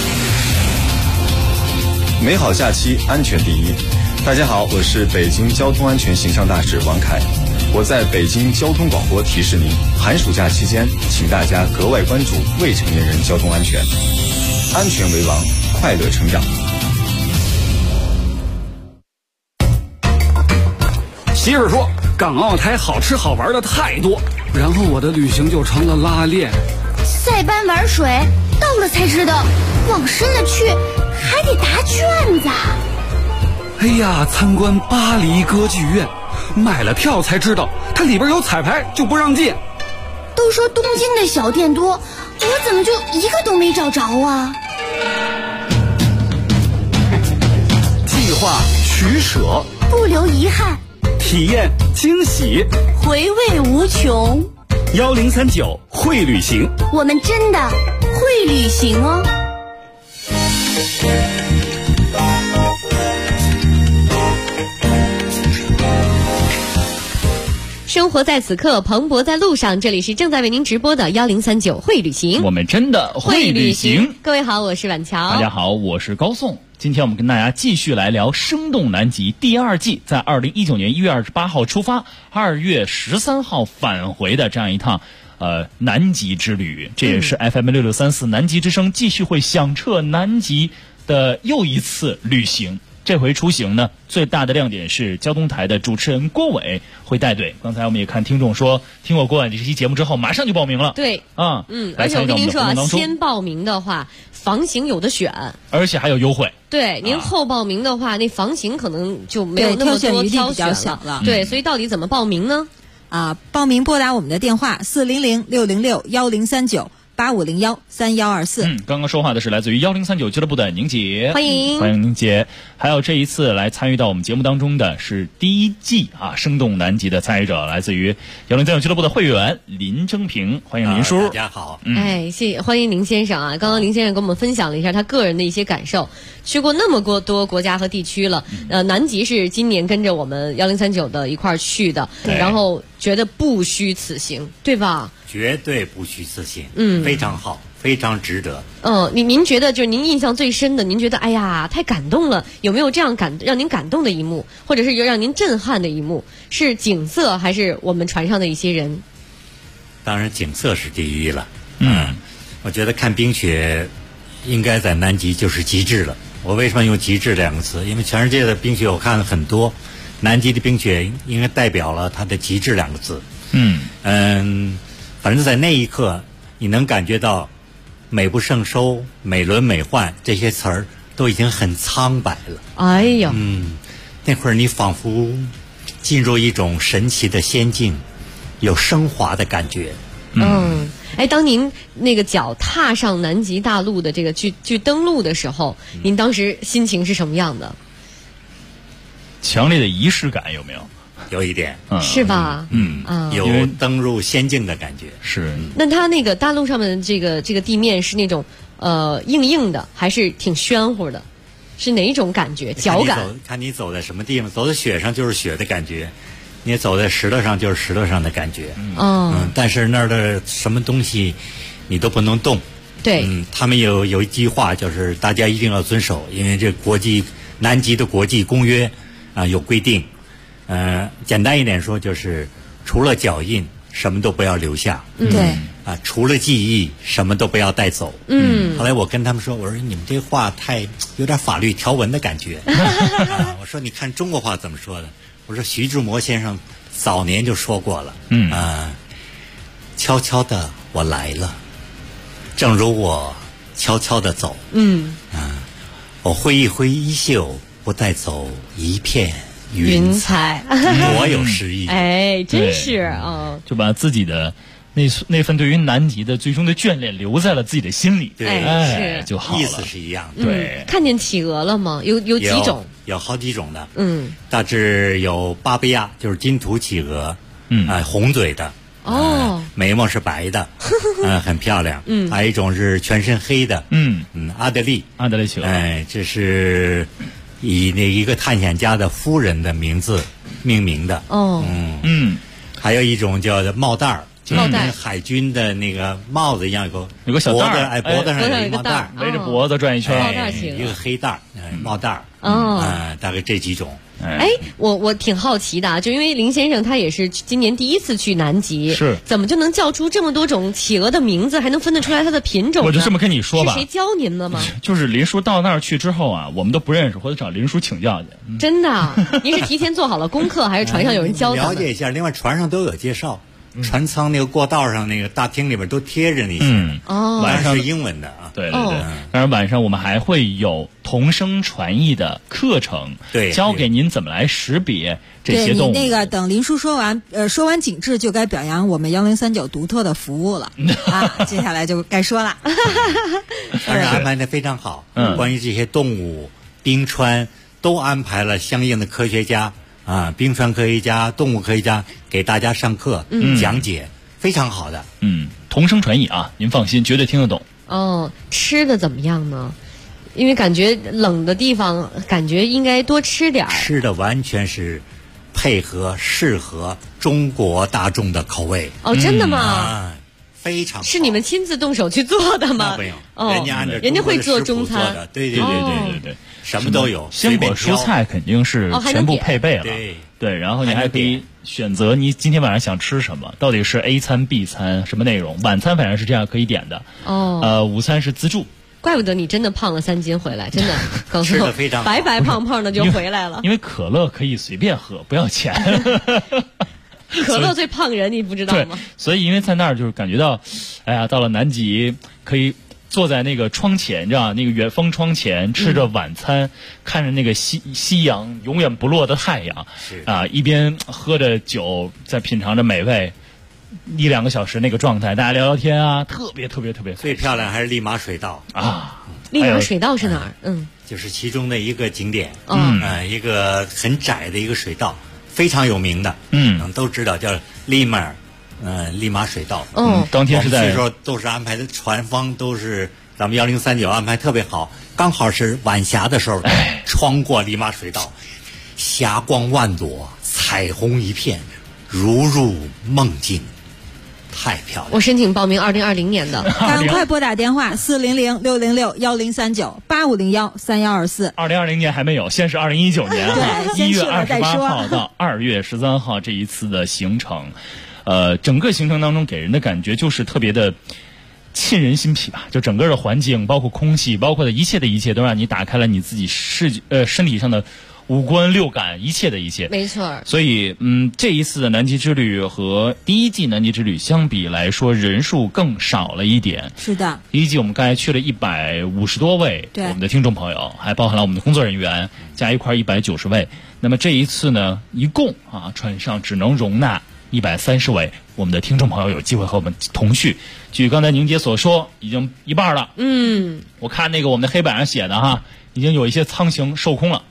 V: 美好假期，安全第一。大家好，我是北京交通安全形象大使王凯。我在北京交通广播提示您，寒暑假期间，请大家格外关注未成年人交通安全，安全为王，快乐成长。
W: 媳妇说，港澳台好吃好玩的太多，然后我的旅行就成了拉练。
J: 塞班玩水，到了才知道，往深了去还得答卷子。
W: 哎呀，参观巴黎歌剧院，买了票才知道，它里边有彩排就不让进。
J: 都说东京的小店多，我怎么就一个都没找着啊？
W: 计划取舍，
J: 不留遗憾，
W: 体验惊喜，
J: 回味无穷。
W: 1039会旅行，
J: 我们真的会旅行哦。
E: 生活在此刻，蓬勃在路上。这里是正在为您直播的1039会旅行，
H: 我们真的会旅行。
E: 各位好，我是婉乔。
H: 大家好，我是高颂。今天我们跟大家继续来聊《生动南极》第2季，在2019年1月28号出发，2月13号返回的这样一趟南极之旅。这也是 FM6634 南极之声继续会响彻南极的又一次旅行。这回出行呢，最大的亮点是交通台的主持人郭伟会带队。刚才我们也看听众说，听过郭伟这期节目之后，马上就报名了。
E: 对，
H: 而
E: 且我跟您说啊，先报名的话，房型有的选，
H: 而且还有优惠。
E: 对，您后报名的话，那房型可能就没有那么多挑选了。对，所以到底怎么报名呢？
M: 报名拨打我们的电话400-606-1039。8501-3124。
H: 刚刚说话的是来自于1039俱乐部的宁姐，
E: 欢迎
H: 宁姐。还有这一次来参与到我们节目当中的是第1季生动南极的参与者，来自于1039俱乐部的会员林征平，欢迎林叔。
N: 大家好。
E: 欢迎林先生啊！刚刚林先生跟我们分享了一下他个人的一些感受，去过那么多国家和地区了。南极是今年跟着我们1039的一块儿去的，然后觉得不虚此行，对吧？
N: 绝对不虚此行，非常好，非常值得。
E: 您觉得就是您印象最深的，您觉得哎呀太感动了，有没有这样让您感动的一幕，或者是让您震撼的一幕？是景色还是我们船上的一些人？
N: 当然景色是第一了。我觉得看冰雪应该在南极就是极致了。我为什么用极致2个字？因为全世界的冰雪我看了很多，南极的冰雪应该代表了它的极致2个字。反正在那一刻你能感觉到美不胜收、美轮美奂这些词儿都已经很苍白了。
E: 哎呀，
N: 那会儿你仿佛进入一种神奇的仙境，有升华的感觉。
E: 当您那个脚踏上南极大陆的这个去登陆的时候，您当时心情是什么样的？
H: 强烈的仪式感有没有？
N: 有一点，
E: 是吧？
N: 有登入仙境的感觉。
H: 是。
E: 那它那个大陆上面的这个地面是那种硬的，还是挺宣乎的？是哪种感觉？脚感？
N: 看你走在什么地方，走在雪上就是雪的感觉，你走在石头上就是石头上的感觉。但是那儿的什么东西你都不能动。
E: 对。
N: 他们有一句话，就是大家一定要遵守，因为这南极的国际公约有规定。简单一点说，就是除了脚印，什么都不要留下。
M: 对。
N: 除了记忆，什么都不要带走。后来我跟他们说，我说你们这话太有点法律条文的感觉。我说你看中国话怎么说的？我说徐志摩先生早年就说过了。悄悄的我来了，正如我悄悄的走。我挥一挥衣袖，不带走一片云彩。多有诗意！
E: 哎，真是
H: 就把自己的那份对于南极的最终的眷恋留在了自己的心里。
N: 对，
H: 就好了。
N: 意思是一样的。
H: 对。
E: 看见企鹅了吗？有几种？
N: 有好几种的。大致有巴贝亚，就是金土企鹅。红嘴的。眉毛是白的，很漂亮。还有一种是全身黑的。阿德利
H: 企鹅。
N: 这是以那一个探险家的夫人的名字命名的。还有一种叫帽带儿，就跟海军的那个帽子一样，
H: 有个小带儿，
N: 脖子上有一帽带儿，
H: 围着脖子转一圈，
N: 一个黑带儿，帽带儿。大概这几种。
E: 我挺好奇的，就因为林先生他也是今年第一次去南极，
H: 是
E: 怎么就能叫出这么多种企鹅的名字，还能分得出来它的品种呢？
H: 我就这么跟你说吧，
E: 是谁教您的吗？
H: 就是林叔到那儿去之后啊，我们都不认识，或者找林叔请教去。
E: 真的？您是提前做好了功课，还是船上有人教的？
N: 了解一下，另外船上都有介绍。船舱那个过道上那个大厅里边都贴着那些。晚上是英文的啊。
H: 对。当然晚上我们还会有同声传译的课程，教给您怎么来识别这些动物。
M: 对，你那个等林叔说完景致，就该表扬我们1039独特的服务了接下来就该说了。
N: 当然安排的非常好。关于这些动物、冰川都安排了相应的科学家。冰川科学家、动物科学家给大家上课、讲解，非常好的。
H: 同声传译啊，您放心，绝对听得懂。
E: 吃的怎么样呢？因为感觉冷的地方，感觉应该多吃点儿。
N: 吃的完全是适合中国大众的口味。
E: 真的吗？
N: 非常好。
E: 是你们亲自动手去做的吗？
N: 那没有，人家按照
E: 人家会做中餐。
N: 对，什么都有，
H: 鲜果蔬菜肯定是全部配备了。对，然后你还可以选择你今天晚上想吃什么，到底是 A 餐 B 餐什么内容。晚餐反正是这样可以点的。午餐是自助。
E: 怪不得你真的胖了3斤回来，真的
N: 吃得非常好，
E: 白胖胖的就回来了。
H: 因为可乐可以随便喝，不要钱。
E: 可乐最胖人，你不知道吗？
H: 所以因为在那儿就是感觉到，到了南极可以坐在那个窗前，你知道那个远风窗前吃着晚餐，看着那个夕阳永远不落的太阳，一边喝着酒，在品尝着美味，1-2个小时那个状态，大家聊聊天啊，特别
N: 最漂亮还是利马水道
E: 啊！利马水道是哪儿？
N: 就是其中的一个景点，一个很窄的一个水道，非常有名的，都知道叫利马水道。
H: 当天是在
N: 去时候都是安排的，船方都是咱们1039安排特别好，刚好是晚霞的时候，穿过利马水道，霞光万朵，彩虹一片，如入梦境。太漂亮！
E: 我申请报名2020年的，
M: 赶快拨打电话400-606-1039-8501-3124。
H: 2020年还没有，先是2019年，1月28号到2月13号这一次的行程，整个行程当中给人的感觉就是特别的沁人心脾吧，就整个的环境，包括空气，包括的一切都让你打开了你自己身体上的五官六感，一切的一切，
E: 没错。
H: 所以这一次的南极之旅和第一季南极之旅相比来说，人数更少了一点。
M: 是的，
H: 第一季我们刚才去了150多位我们的听众朋友，还包含了我们的工作人员，加一块190位。那么这一次呢，一共船上只能容纳130位我们的听众朋友有机会和我们同叙。据刚才宁姐所说，已经一半了。我看那个我们的黑板上写的已经有一些舱型售空了。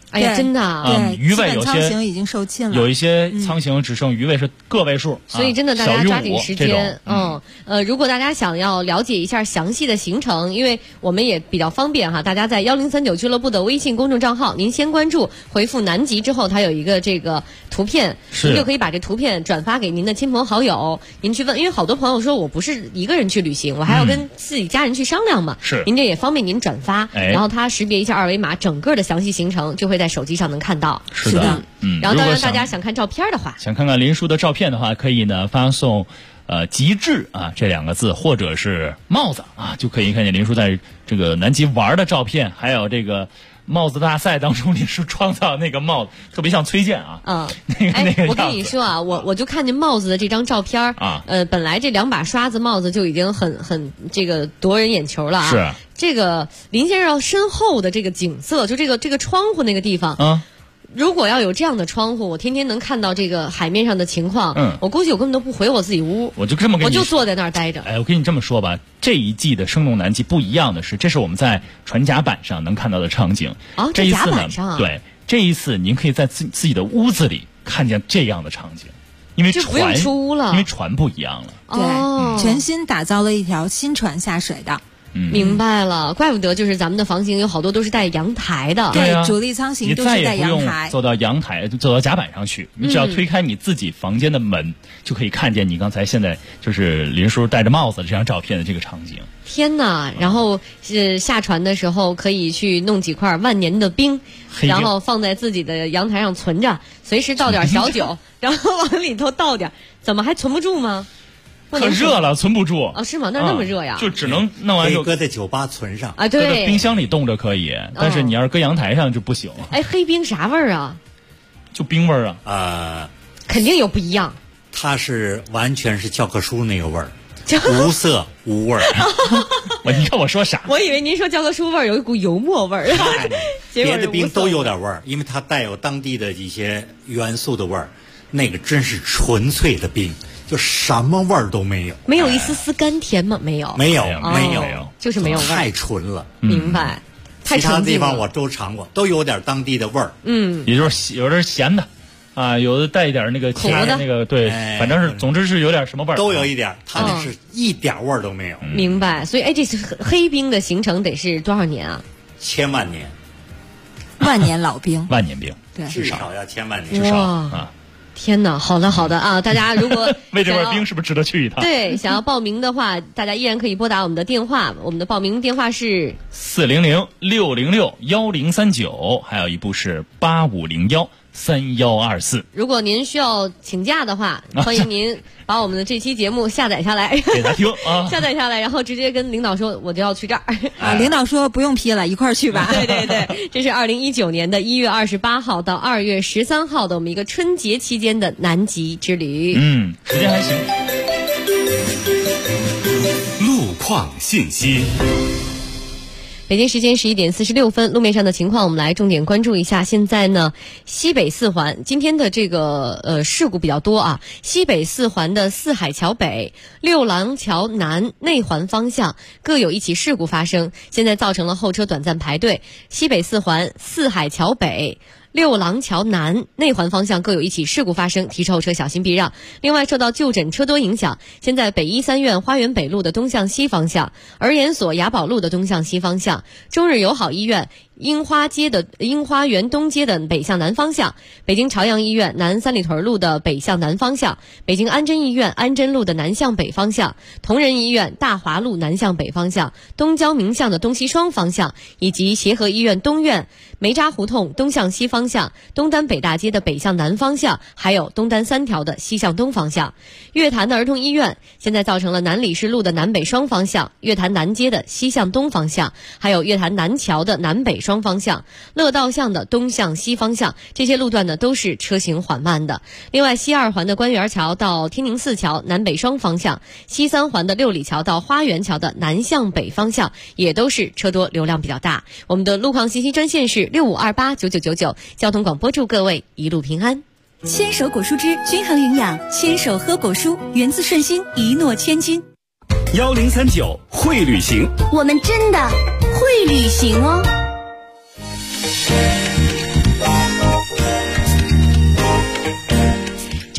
E: 哎呀，真的啊！
M: 对，
H: 鱼尾有些
M: 基本仓型已经售罄了，
H: 有一些仓型只剩鱼尾是个位数，
E: 所以真的大家抓紧时间。如果大家想要了解一下详细的行程，因为我们也比较方便哈，大家在1039俱乐部的微信公众账号，您先关注，回复南极之后，它有一个这个图片，您就可以把这图片转发给您的亲朋好友，您去问，因为好多朋友说我不是一个人去旅行，我还要跟自己家人去商量嘛，
H: 是，
E: 您这也方便您转发，然后它识别一下二维码，整个的详细行程就会在手机上能看到。
H: 是的，
E: 然后当然大家想看照片的话，
H: 想看看林叔的照片的话，可以呢发送极致啊这2个字，或者是帽子啊，就可以看见林叔在这个南极玩的照片，还有这个帽子大赛当中林叔创造那个帽子，特别像崔健啊。那个
E: 我跟你说啊，我就看见帽子的这张照片啊，本来这2把刷子帽子就已经很这个夺人眼球了啊。
H: 是
E: 这个林先生身后的这个景色，就这个窗户那个地方啊。如果要有这样的窗户，我天天能看到这个海面上的情况，我估计我根本都不回我自己屋，
H: 我就这么跟你说，
E: 我就坐在那儿待着。
H: 我跟你这么说吧，这一季的生动南极不一样的是，这是我们在船甲板上能看到的场景。这一次呢，对，这一次您可以在自己的屋子里看见这样的场景，因为船
E: 不用出屋了，
H: 因为船不一样了。
M: 对，全新打造了一条新船下水的。
E: 明白了，怪不得就是咱们的房型有好多都是带阳台的。
M: 对，主力舱型都是带阳台。
H: 走到阳台，走到甲板上去，你只要推开你自己房间的门，就可以看见你刚才现在就是林叔戴着帽子这张照片的这个场景。
E: 天哪！然后下船的时候可以去弄几块万年的冰，然后放在自己的阳台上存着，随时倒点小酒，然后往里头倒点。怎么还存不住吗？
H: 可热了，存不住
E: 啊？是吗？那么热呀？
H: 就只能弄完就
N: 搁在酒吧存上
E: 啊。对，
H: 搁在冰箱里冻着可以，但是你要是搁阳台上就不行。
E: 黑冰啥味儿啊？
H: 就冰味儿
N: 啊。
E: 肯定有不一样。
N: 它是完全是教科书那个味儿，无色无味儿。
H: 你看我说啥？
E: 我以为您说教科书味儿有一股油墨味儿。
N: 别的冰都有点味儿，因为它带有当地的一些元素的味儿。那个真是纯粹的冰。就什么味儿都没有，
E: 没有一丝丝甘甜吗？没有，
N: 没有，
E: 就是没有味儿，
N: 太纯了。
E: 明白。
N: 其他地方我都尝过，都有点当地的味儿。
H: 也就是有点咸的，啊，有的带一点那个
E: 苦的
H: 那个，对，反正是，总之是有点什么味儿，
N: 都有一点。它那是一点味儿都没有。
E: 明白。所以，这是黑冰的行程得是多少年啊
N: ？1000万年，
M: 万年老兵，
H: 万年兵，
M: 对，
N: 至少要1000万年，
H: 至少啊。
E: 天哪，好的啊！大家如果
H: 为这块冰是不是值得去一趟？
E: 对，想要报名的话，大家依然可以拨打我们的电话，我们的报名电话是
H: 400-606-1039，还有一部是8501-3124。
E: 如果您需要请假的话，欢迎您把我们的这期节目下载下来，
H: 给他听啊，
E: 下载下来，然后直接跟领导说我就要去这儿
M: 啊。领导说不用批了，一块儿去吧。
E: 对，这是2019年的1月28号到2月13号的我们一个春节期间的南极之旅。
H: 时间还行。
A: 路况信息。
E: 北京时间11点46分，路面上的情况我们来重点关注一下。现在呢，西北四环今天的这个事故比较多啊。西北四环的四海桥北、六廊桥南内环方向各有一起事故发生，现在造成了后车短暂排队。西北四环四海桥北、六廊桥南内环方向各有一起事故发生，提示后车小心避让。另外，受到就诊车多影响，现在北医三院花园北路的东向西方向、儿研所雅宝路的东向西方向、中日友好医院樱花园东街的北向南方向、北京朝阳医院南三里屯路的北向南方向、北京安贞医院安贞路的南向北方向、同仁医院大华路南向北方向、东郊明巷的东西双方向，以及协和医院东院梅扎胡同东向西方向、东单北大街的北向南方向，还有东单3条的西向东方向。乐坛的儿童医院现在造成了南礼士路的南北双方向、乐坛南街的西向东方向，还有乐坛南桥的南北双方向、乐道巷的东向西方向，这些路段呢都是车行缓慢的。另外，西2环的官园桥到天宁寺桥南北双方向、西3环的六里桥到花园桥的南向北方向也都是车多流量比较大。我们的路况信息专线是65289999，交通广播祝各位一路平安。
O: 牵手果蔬汁均衡营养，牵手喝果蔬，源自顺心，一诺千金。
A: 1039会旅行，
O: 我们真的会旅行哦。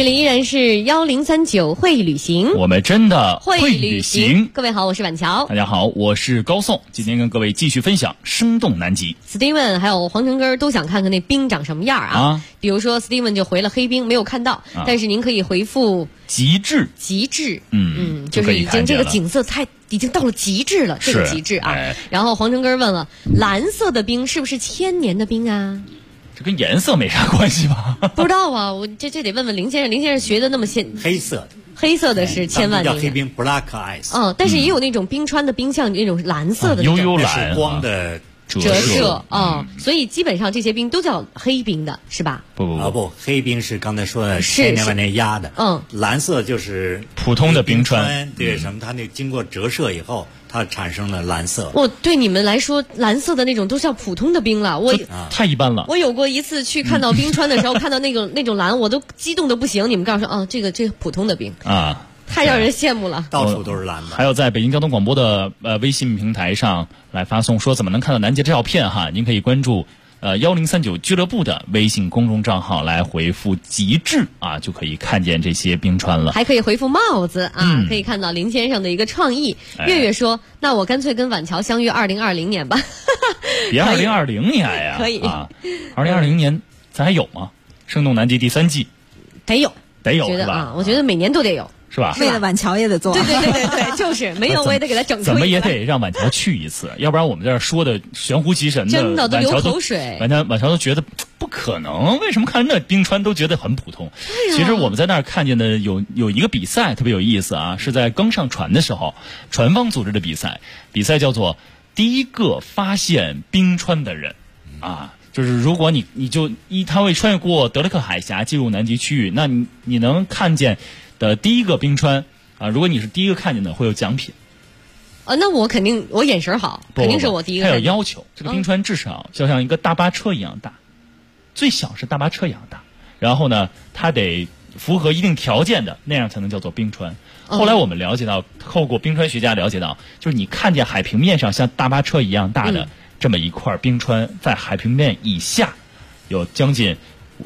E: 里依然是1039会旅行，
H: 我们真的
E: 会旅行。各位好，我是婉乔。
H: 大家好，我是高颂。今天跟各位继续分享生动南极。
E: Steven 还有黄成根都想看看那冰长什么样啊。比如说 Steven 就回了黑冰，没有看到，但是您可以回复
H: 极致，
E: 就是已经这个景色已经到了极致了，这个极致啊。然后黄成根问了，蓝色的冰是不是1000年的冰啊？
H: 这跟颜色没啥关系吧？
E: 不知道啊，我这得问问林先生。林先生学的那么
N: 黑色
E: 的是千万年。
N: 叫黑冰 black ice。
E: 但是也有那种冰川的冰，像那种蓝色的
H: 悠悠蓝，
N: 是光的
E: 折射所以基本上这些冰都叫黑冰的，是吧？
N: 不，黑冰是刚才说的1000年万年压的。蓝色就是
H: 普通的冰川，
N: 对什么？它那经过折射以后，它产生了蓝色。
E: 对你们来说，蓝色的那种都叫普通的冰了。
H: 太一般了。
E: 我有过一次去看到冰川的时候，看到那种蓝，我都激动的不行。你们告诉说，这个普通的冰啊。太让人羡慕了，
N: 到处都是蓝的。
H: 还有在北京交通广播的微信平台上来发送说怎么能看到南极的照片哈？您可以关注1039俱乐部的微信公众账号来回复极致啊，就可以看见这些冰川了。
E: 还可以回复帽子啊，可以看到林先生的一个创意。月月说，那我干脆跟婉乔相约2020年吧。
H: 别2020年呀，
E: 可以
H: 啊，2020年咱还有吗？生动南极第3季
E: 得有
H: 是吧？
E: 我觉得每年都得有。
H: 是吧？
M: 为了婉乔也得做。
E: 对，就是没有我也得给他整出。
H: 怎么也得让婉乔去一次，要不然我们在这说的玄乎其神的，
E: 真的都流口水。
H: 婉乔都觉得不可能，为什么看那冰川都觉得很普通？其实我们在那儿看见的有一个比赛特别有意思啊，是在刚上船的时候，船方组织的比赛叫做第一个发现冰川的人啊。就是如果他会穿越过德雷克海峡进入南极区域，那你能看见的第一个冰川啊，如果你是第一个看见的，会有奖品。
E: 那我肯定我眼神好，肯定是我第一个看见。
H: 他有要求，这个冰川至少就像一个大巴车一样大，最小是大巴车一样大。然后呢，它得符合一定条件的，那样才能叫做冰川。后来我们了解到，透过冰川学家了解到，就是你看见海平面上像大巴车一样大的这么一块冰川，在海平面以下有将近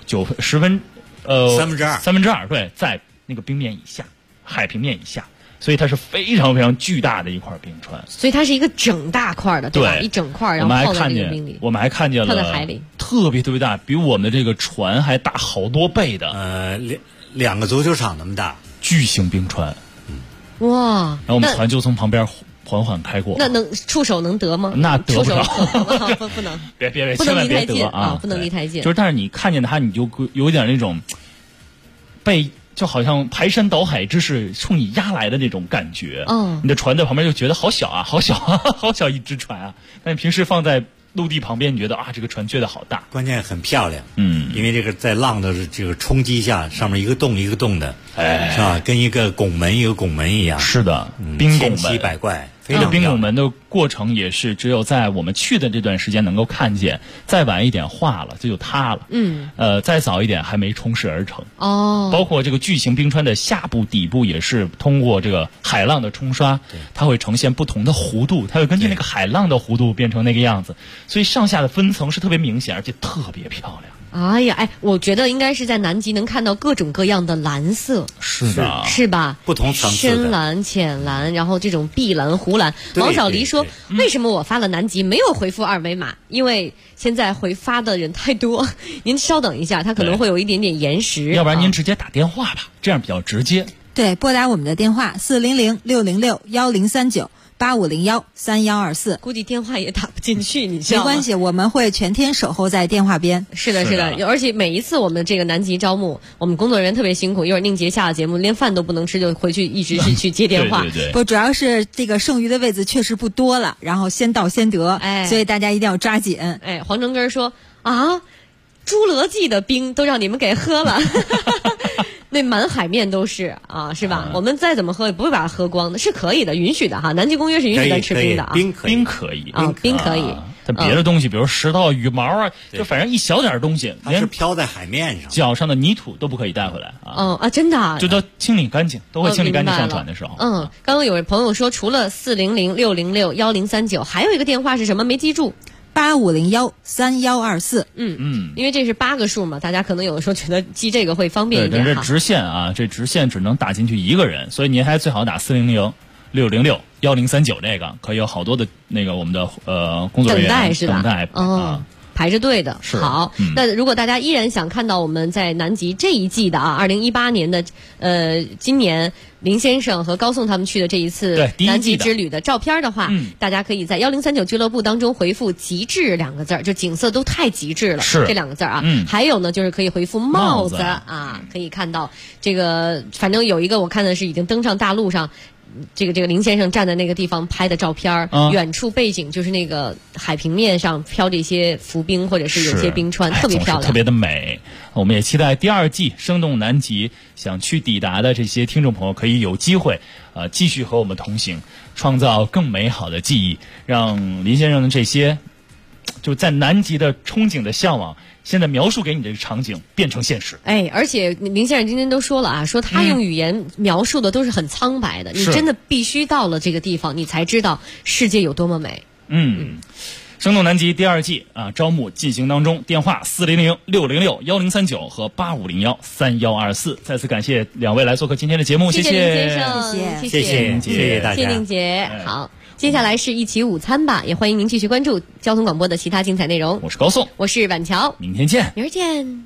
H: 2/3，对，在那个冰面以下，海平面以下，所以它是非常非常巨大的一块冰川。
E: 所以它是一个整大块的，对吧？一整块，然后泡在那个冰里。
H: 我们还看见了，
E: 泡在海里，
H: 特别特别大，比我们的这个船还大好多倍的。
N: 两个足球场那么大，
H: 巨型冰川。
E: 哇！
H: 然后我们船就从旁边缓缓开过。
E: 那能触手能得吗？
H: 那得不着，
E: 不能。
H: 别，
E: 不能离太
H: 近
E: 啊！不能离太近。
H: 就是，但是你看见它，你就有点那种就好像排山倒海之势冲你压来的那种感觉。你的船在旁边就觉得好小啊，好小啊，好小一只船啊。但平时放在陆地旁边，你觉得这个船觉得好大，
N: 关键很漂亮。因为这个在浪的这个冲击下，上面一个洞一个洞的，是吧？跟一个拱门一样。
H: 是的，冰拱门
N: 千奇百怪。
H: 这个冰拱门的过程也是只有在我们去的这段时间能够看见，再晚一点化了，这就塌了。再早一点还没冲蚀而成。包括这个巨型冰川的下部、底部也是通过这个海浪的冲刷，它会呈现不同的弧度，它会根据那个海浪的弧度变成那个样子，所以上下的分层是特别明显，而且特别漂亮。
E: 我觉得应该是在南极能看到各种各样的蓝色，
H: 是的，
E: 是吧？
N: 不同层次的
E: 深蓝、浅蓝，然后这种碧蓝、湖蓝。王小黎说：“为什么我发了南极没有回复2维码？因为现在回发的人太多，您稍等一下，它可能会有一点点延时。
H: 要不然您直接打电话吧，这样比较直接。
M: 对，拨打我们的电话400-606-1039。8501-3124，
E: 估计电话也打不进去，你知道吗？
M: 没关系，我们会全天守候在电话边。
E: 是的，而且每一次我们这个南极招募，我们工作人员特别辛苦，一会儿宁杰下了节目，连饭都不能吃，就回去一直是去接电话。
H: 对。
M: 不，主要是这个剩余的位子确实不多了，然后先到先得，所以大家一定要抓紧。
E: 黄成根说侏罗纪的冰都让你们给喝了。那满海面都是是吧？我们再怎么喝也不会把它喝光的，是可以的，允许的哈。南极公约是允许咱吃冰的啊，
H: 冰可以
E: 冰可以。
H: 但别的东西，比如石头、羽毛啊，就反正一小点东西，
N: 它是飘在海面上，
H: 脚上的泥土都不可以带回来
E: 真的，
H: 就都清理干净，都会清理干净。上船的时候，
E: 刚刚有位朋友说，除了400-606-1039，还有一个电话是什么？没记住。
M: 85013124。
E: 因为这是8个数嘛，大家可能有的时候觉得记这个会方便一点。
H: 对，这直线啊，这直线只能打进去一个人，所以您还最好打400-606-1039，这个可以有好多的那个我们的工作人员
E: 等待是吧？
H: 等待
E: 排着队的。
H: 是
E: 好，那如果大家依然想看到我们在南极这一季的2018年的今年林先生和高颂他们去的这一次南极之旅的照片的话，大家可以在1039俱乐部当中回复极致2个字，就景色都太极致了，这2个字啊。还有呢就是可以回复帽子啊，可以看到这个，反正有一个我看的是已经登上大陆上，这个林先生站在那个地方拍的照片，远处背景就是那个海平面上飘着一些浮冰，或者是有些冰川，特别漂亮，
H: 特别的美。我们也期待第2季生动南极想去抵达的这些听众朋友可以有机会继续和我们同行，创造更美好的记忆，让林先生的这些就在南极的憧憬的向往，现在描述给你的场景变成现实。
E: 而且林先生今天都说了啊，说他用语言描述的都是很苍白的，你真的必须到了这个地方，你才知道世界有多么美。
H: 生动南极第2季招募进行当中，电话400-606-1039和8501-3124。再次感谢2位来做客今天的节目，谢
E: 谢林先生，
N: 谢谢大家，
E: 谢谢宁杰。好，接下来是一起午餐吧，也欢迎您继续关注交通广播的其他精彩内容。
H: 我是高颂，
E: 我是婉乔，
H: 明天见，
E: 明儿见。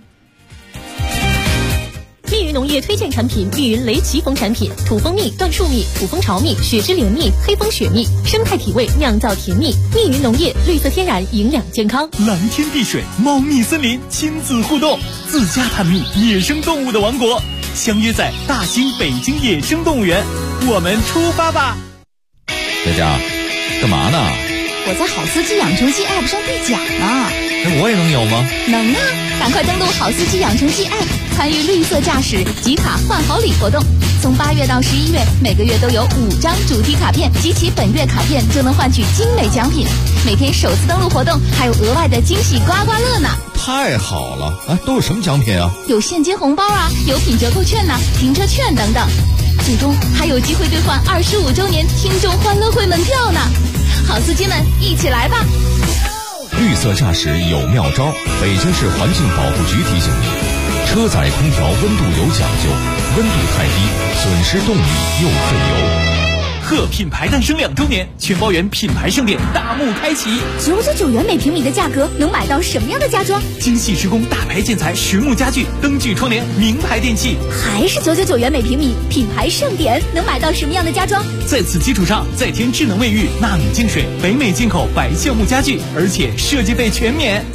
F: 密云农业推荐产品：密云雷奇蜂产品，土蜂蜜、椴树蜜、土蜂巢蜜、雪之岭蜜、黑蜂雪蜜，生态体味，酿造甜蜜。密云农业，绿色天然，营养健康。
I: 蓝天碧水，猫蜜森林，亲子互动，自家探秘，野生动物的王国，相约在大兴北京野生动物园，我们出发吧！
G: 佳佳，干嘛呢？
J: 我在好司机养成记 App 上兑奖呢。
G: 那我也能有吗？
J: 能啊！赶快登录好司机养成记 App， 参与绿色驾驶集卡换好礼活动。从8月到11月，每个月都有5张主题卡片，集齐本月卡片就能换取精美奖品。每天首次登录活动还有额外的惊喜刮刮乐呢！
G: 太好了！都有什么奖品啊？
J: 有现金红包啊，有品折扣券停车券等等。最终还有机会兑换25周年听众欢乐会门票呢！好司机们，一起来吧！
K: 绿色驾驶有妙招，北京市环境保护局提醒您：车载空调温度有讲究，温度太低，损失动力又费油。
I: 贺品牌诞生2周年，全包园品牌盛典大幕开启
J: ，999元每平米的价格能买到什么样的家装？
I: 精细施工，大牌建材，实木家具，灯具窗帘，名牌电器，
J: 还是999元每平米，品牌盛典能买到什么样的家装？
I: 在此基础上再添智能卫浴、纳米净水、北美进口白橡木家具，而且设计费全免。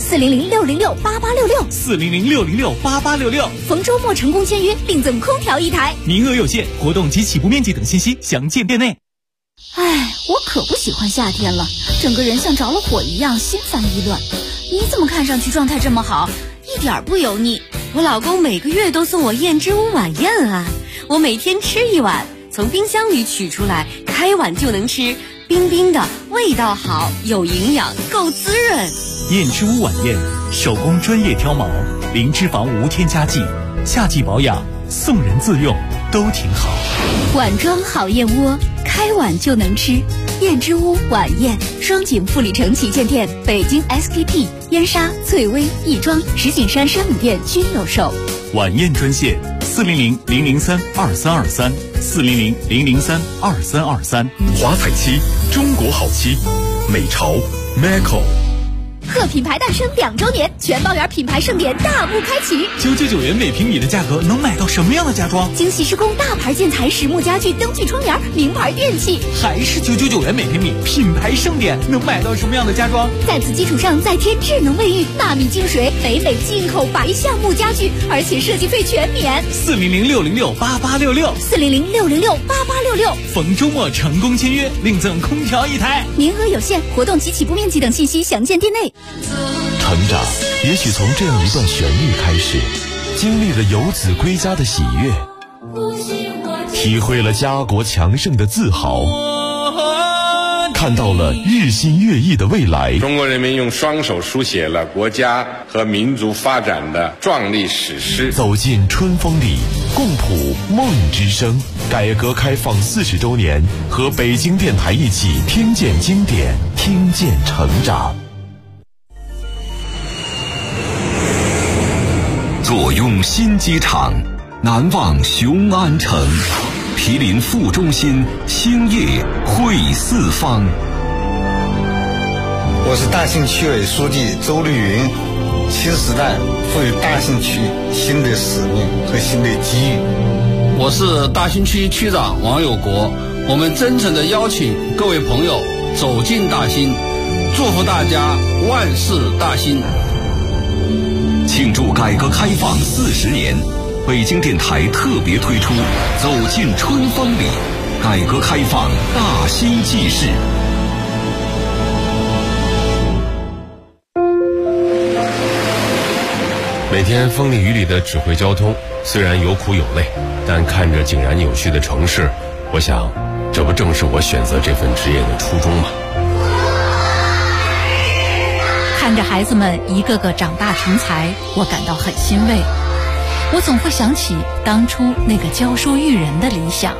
J: 400-606-8866，400-606-8866，逢周末成功签约，另赠空调1台，
I: 名额有限，活动及起步面积等信息详见店内。
J: 我可不喜欢夏天了，整个人像着了火一样，心烦意乱。你怎么看上去状态这么好，一点不油腻？
X: 我老公每个月都送我燕之屋晚宴啊，我每天吃1碗，从冰箱里取出来，开碗就能吃，冰冰的，味道好，有营养，够滋润。
I: 燕之屋晚宴，手工专业挑毛，零脂肪无添加剂，夏季保养，送人自用都挺好。
J: 碗装好燕窝，开碗就能吃。燕之屋晚宴，双井富力城旗舰店、北京 SKP、燕莎、翠微、亦庄、石景山山姆店均有售。
I: 晚宴专线400-003-2323，400-003-2323。
C: 华彩漆，中国好漆，美潮 Maco。
J: 贺品牌诞生2周年，全包园品牌盛典大幕开启
I: ，999元每平米的价格能买到什么样的家装？
J: 精细施工，大牌建材，实木家具，灯具窗帘，名牌电器，
I: 还是999元每平米，品牌盛典能买到什么样的家装？
J: 在此基础上再添智能卫浴、纳米净水、北美进口白橡木家具，而且设计费全免。
I: 400-606-8866，400-606-8866，逢周末成功签约，另赠空调1台，
J: 名额有限，活动及起步面积等信息详见店内。
K: 成长也许从这样一段旋律开始，经历了游子归家的喜悦，体会了家国强盛的自豪，看到了日新月异的未来。
Y: 中国人民用双手书写了国家和民族发展的壮丽史诗。
K: 走进春风里，共谱梦之声。改革开放40周年，和北京电台一起听见经典，听见成长。 坐拥新机场，难忘雄安城，毗邻副中心，兴业汇四方。
B: 我是大兴区委书记周绿云。新时代赋予大兴区新的使命和新的机遇。
D: 我是大兴区区长王有国。我们真诚地邀请各位朋友走进大兴，祝福大家万事大兴。
K: 庆祝改革开放40年，北京电台特别推出走进春风里，改革开放大兴纪事。
A: 每天风里雨里的指挥交通，虽然有苦有累，但看着井然有序的城市，我想这不正是我选择这份职业的初衷吗？
L: 看着孩子们一个个长大成才，我感到很欣慰。我总会想起当初那个教书育人的理想。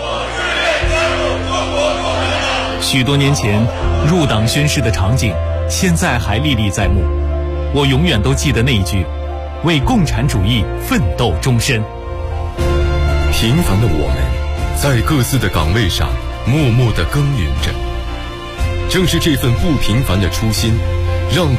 I: 许多年前入党宣誓的场景，现在还历历在目。我永远都记得那一句：为共产主义奋斗终身。
A: 平凡的我们，在各自的岗位上默默地耕耘着。正是这份不平凡的初心，让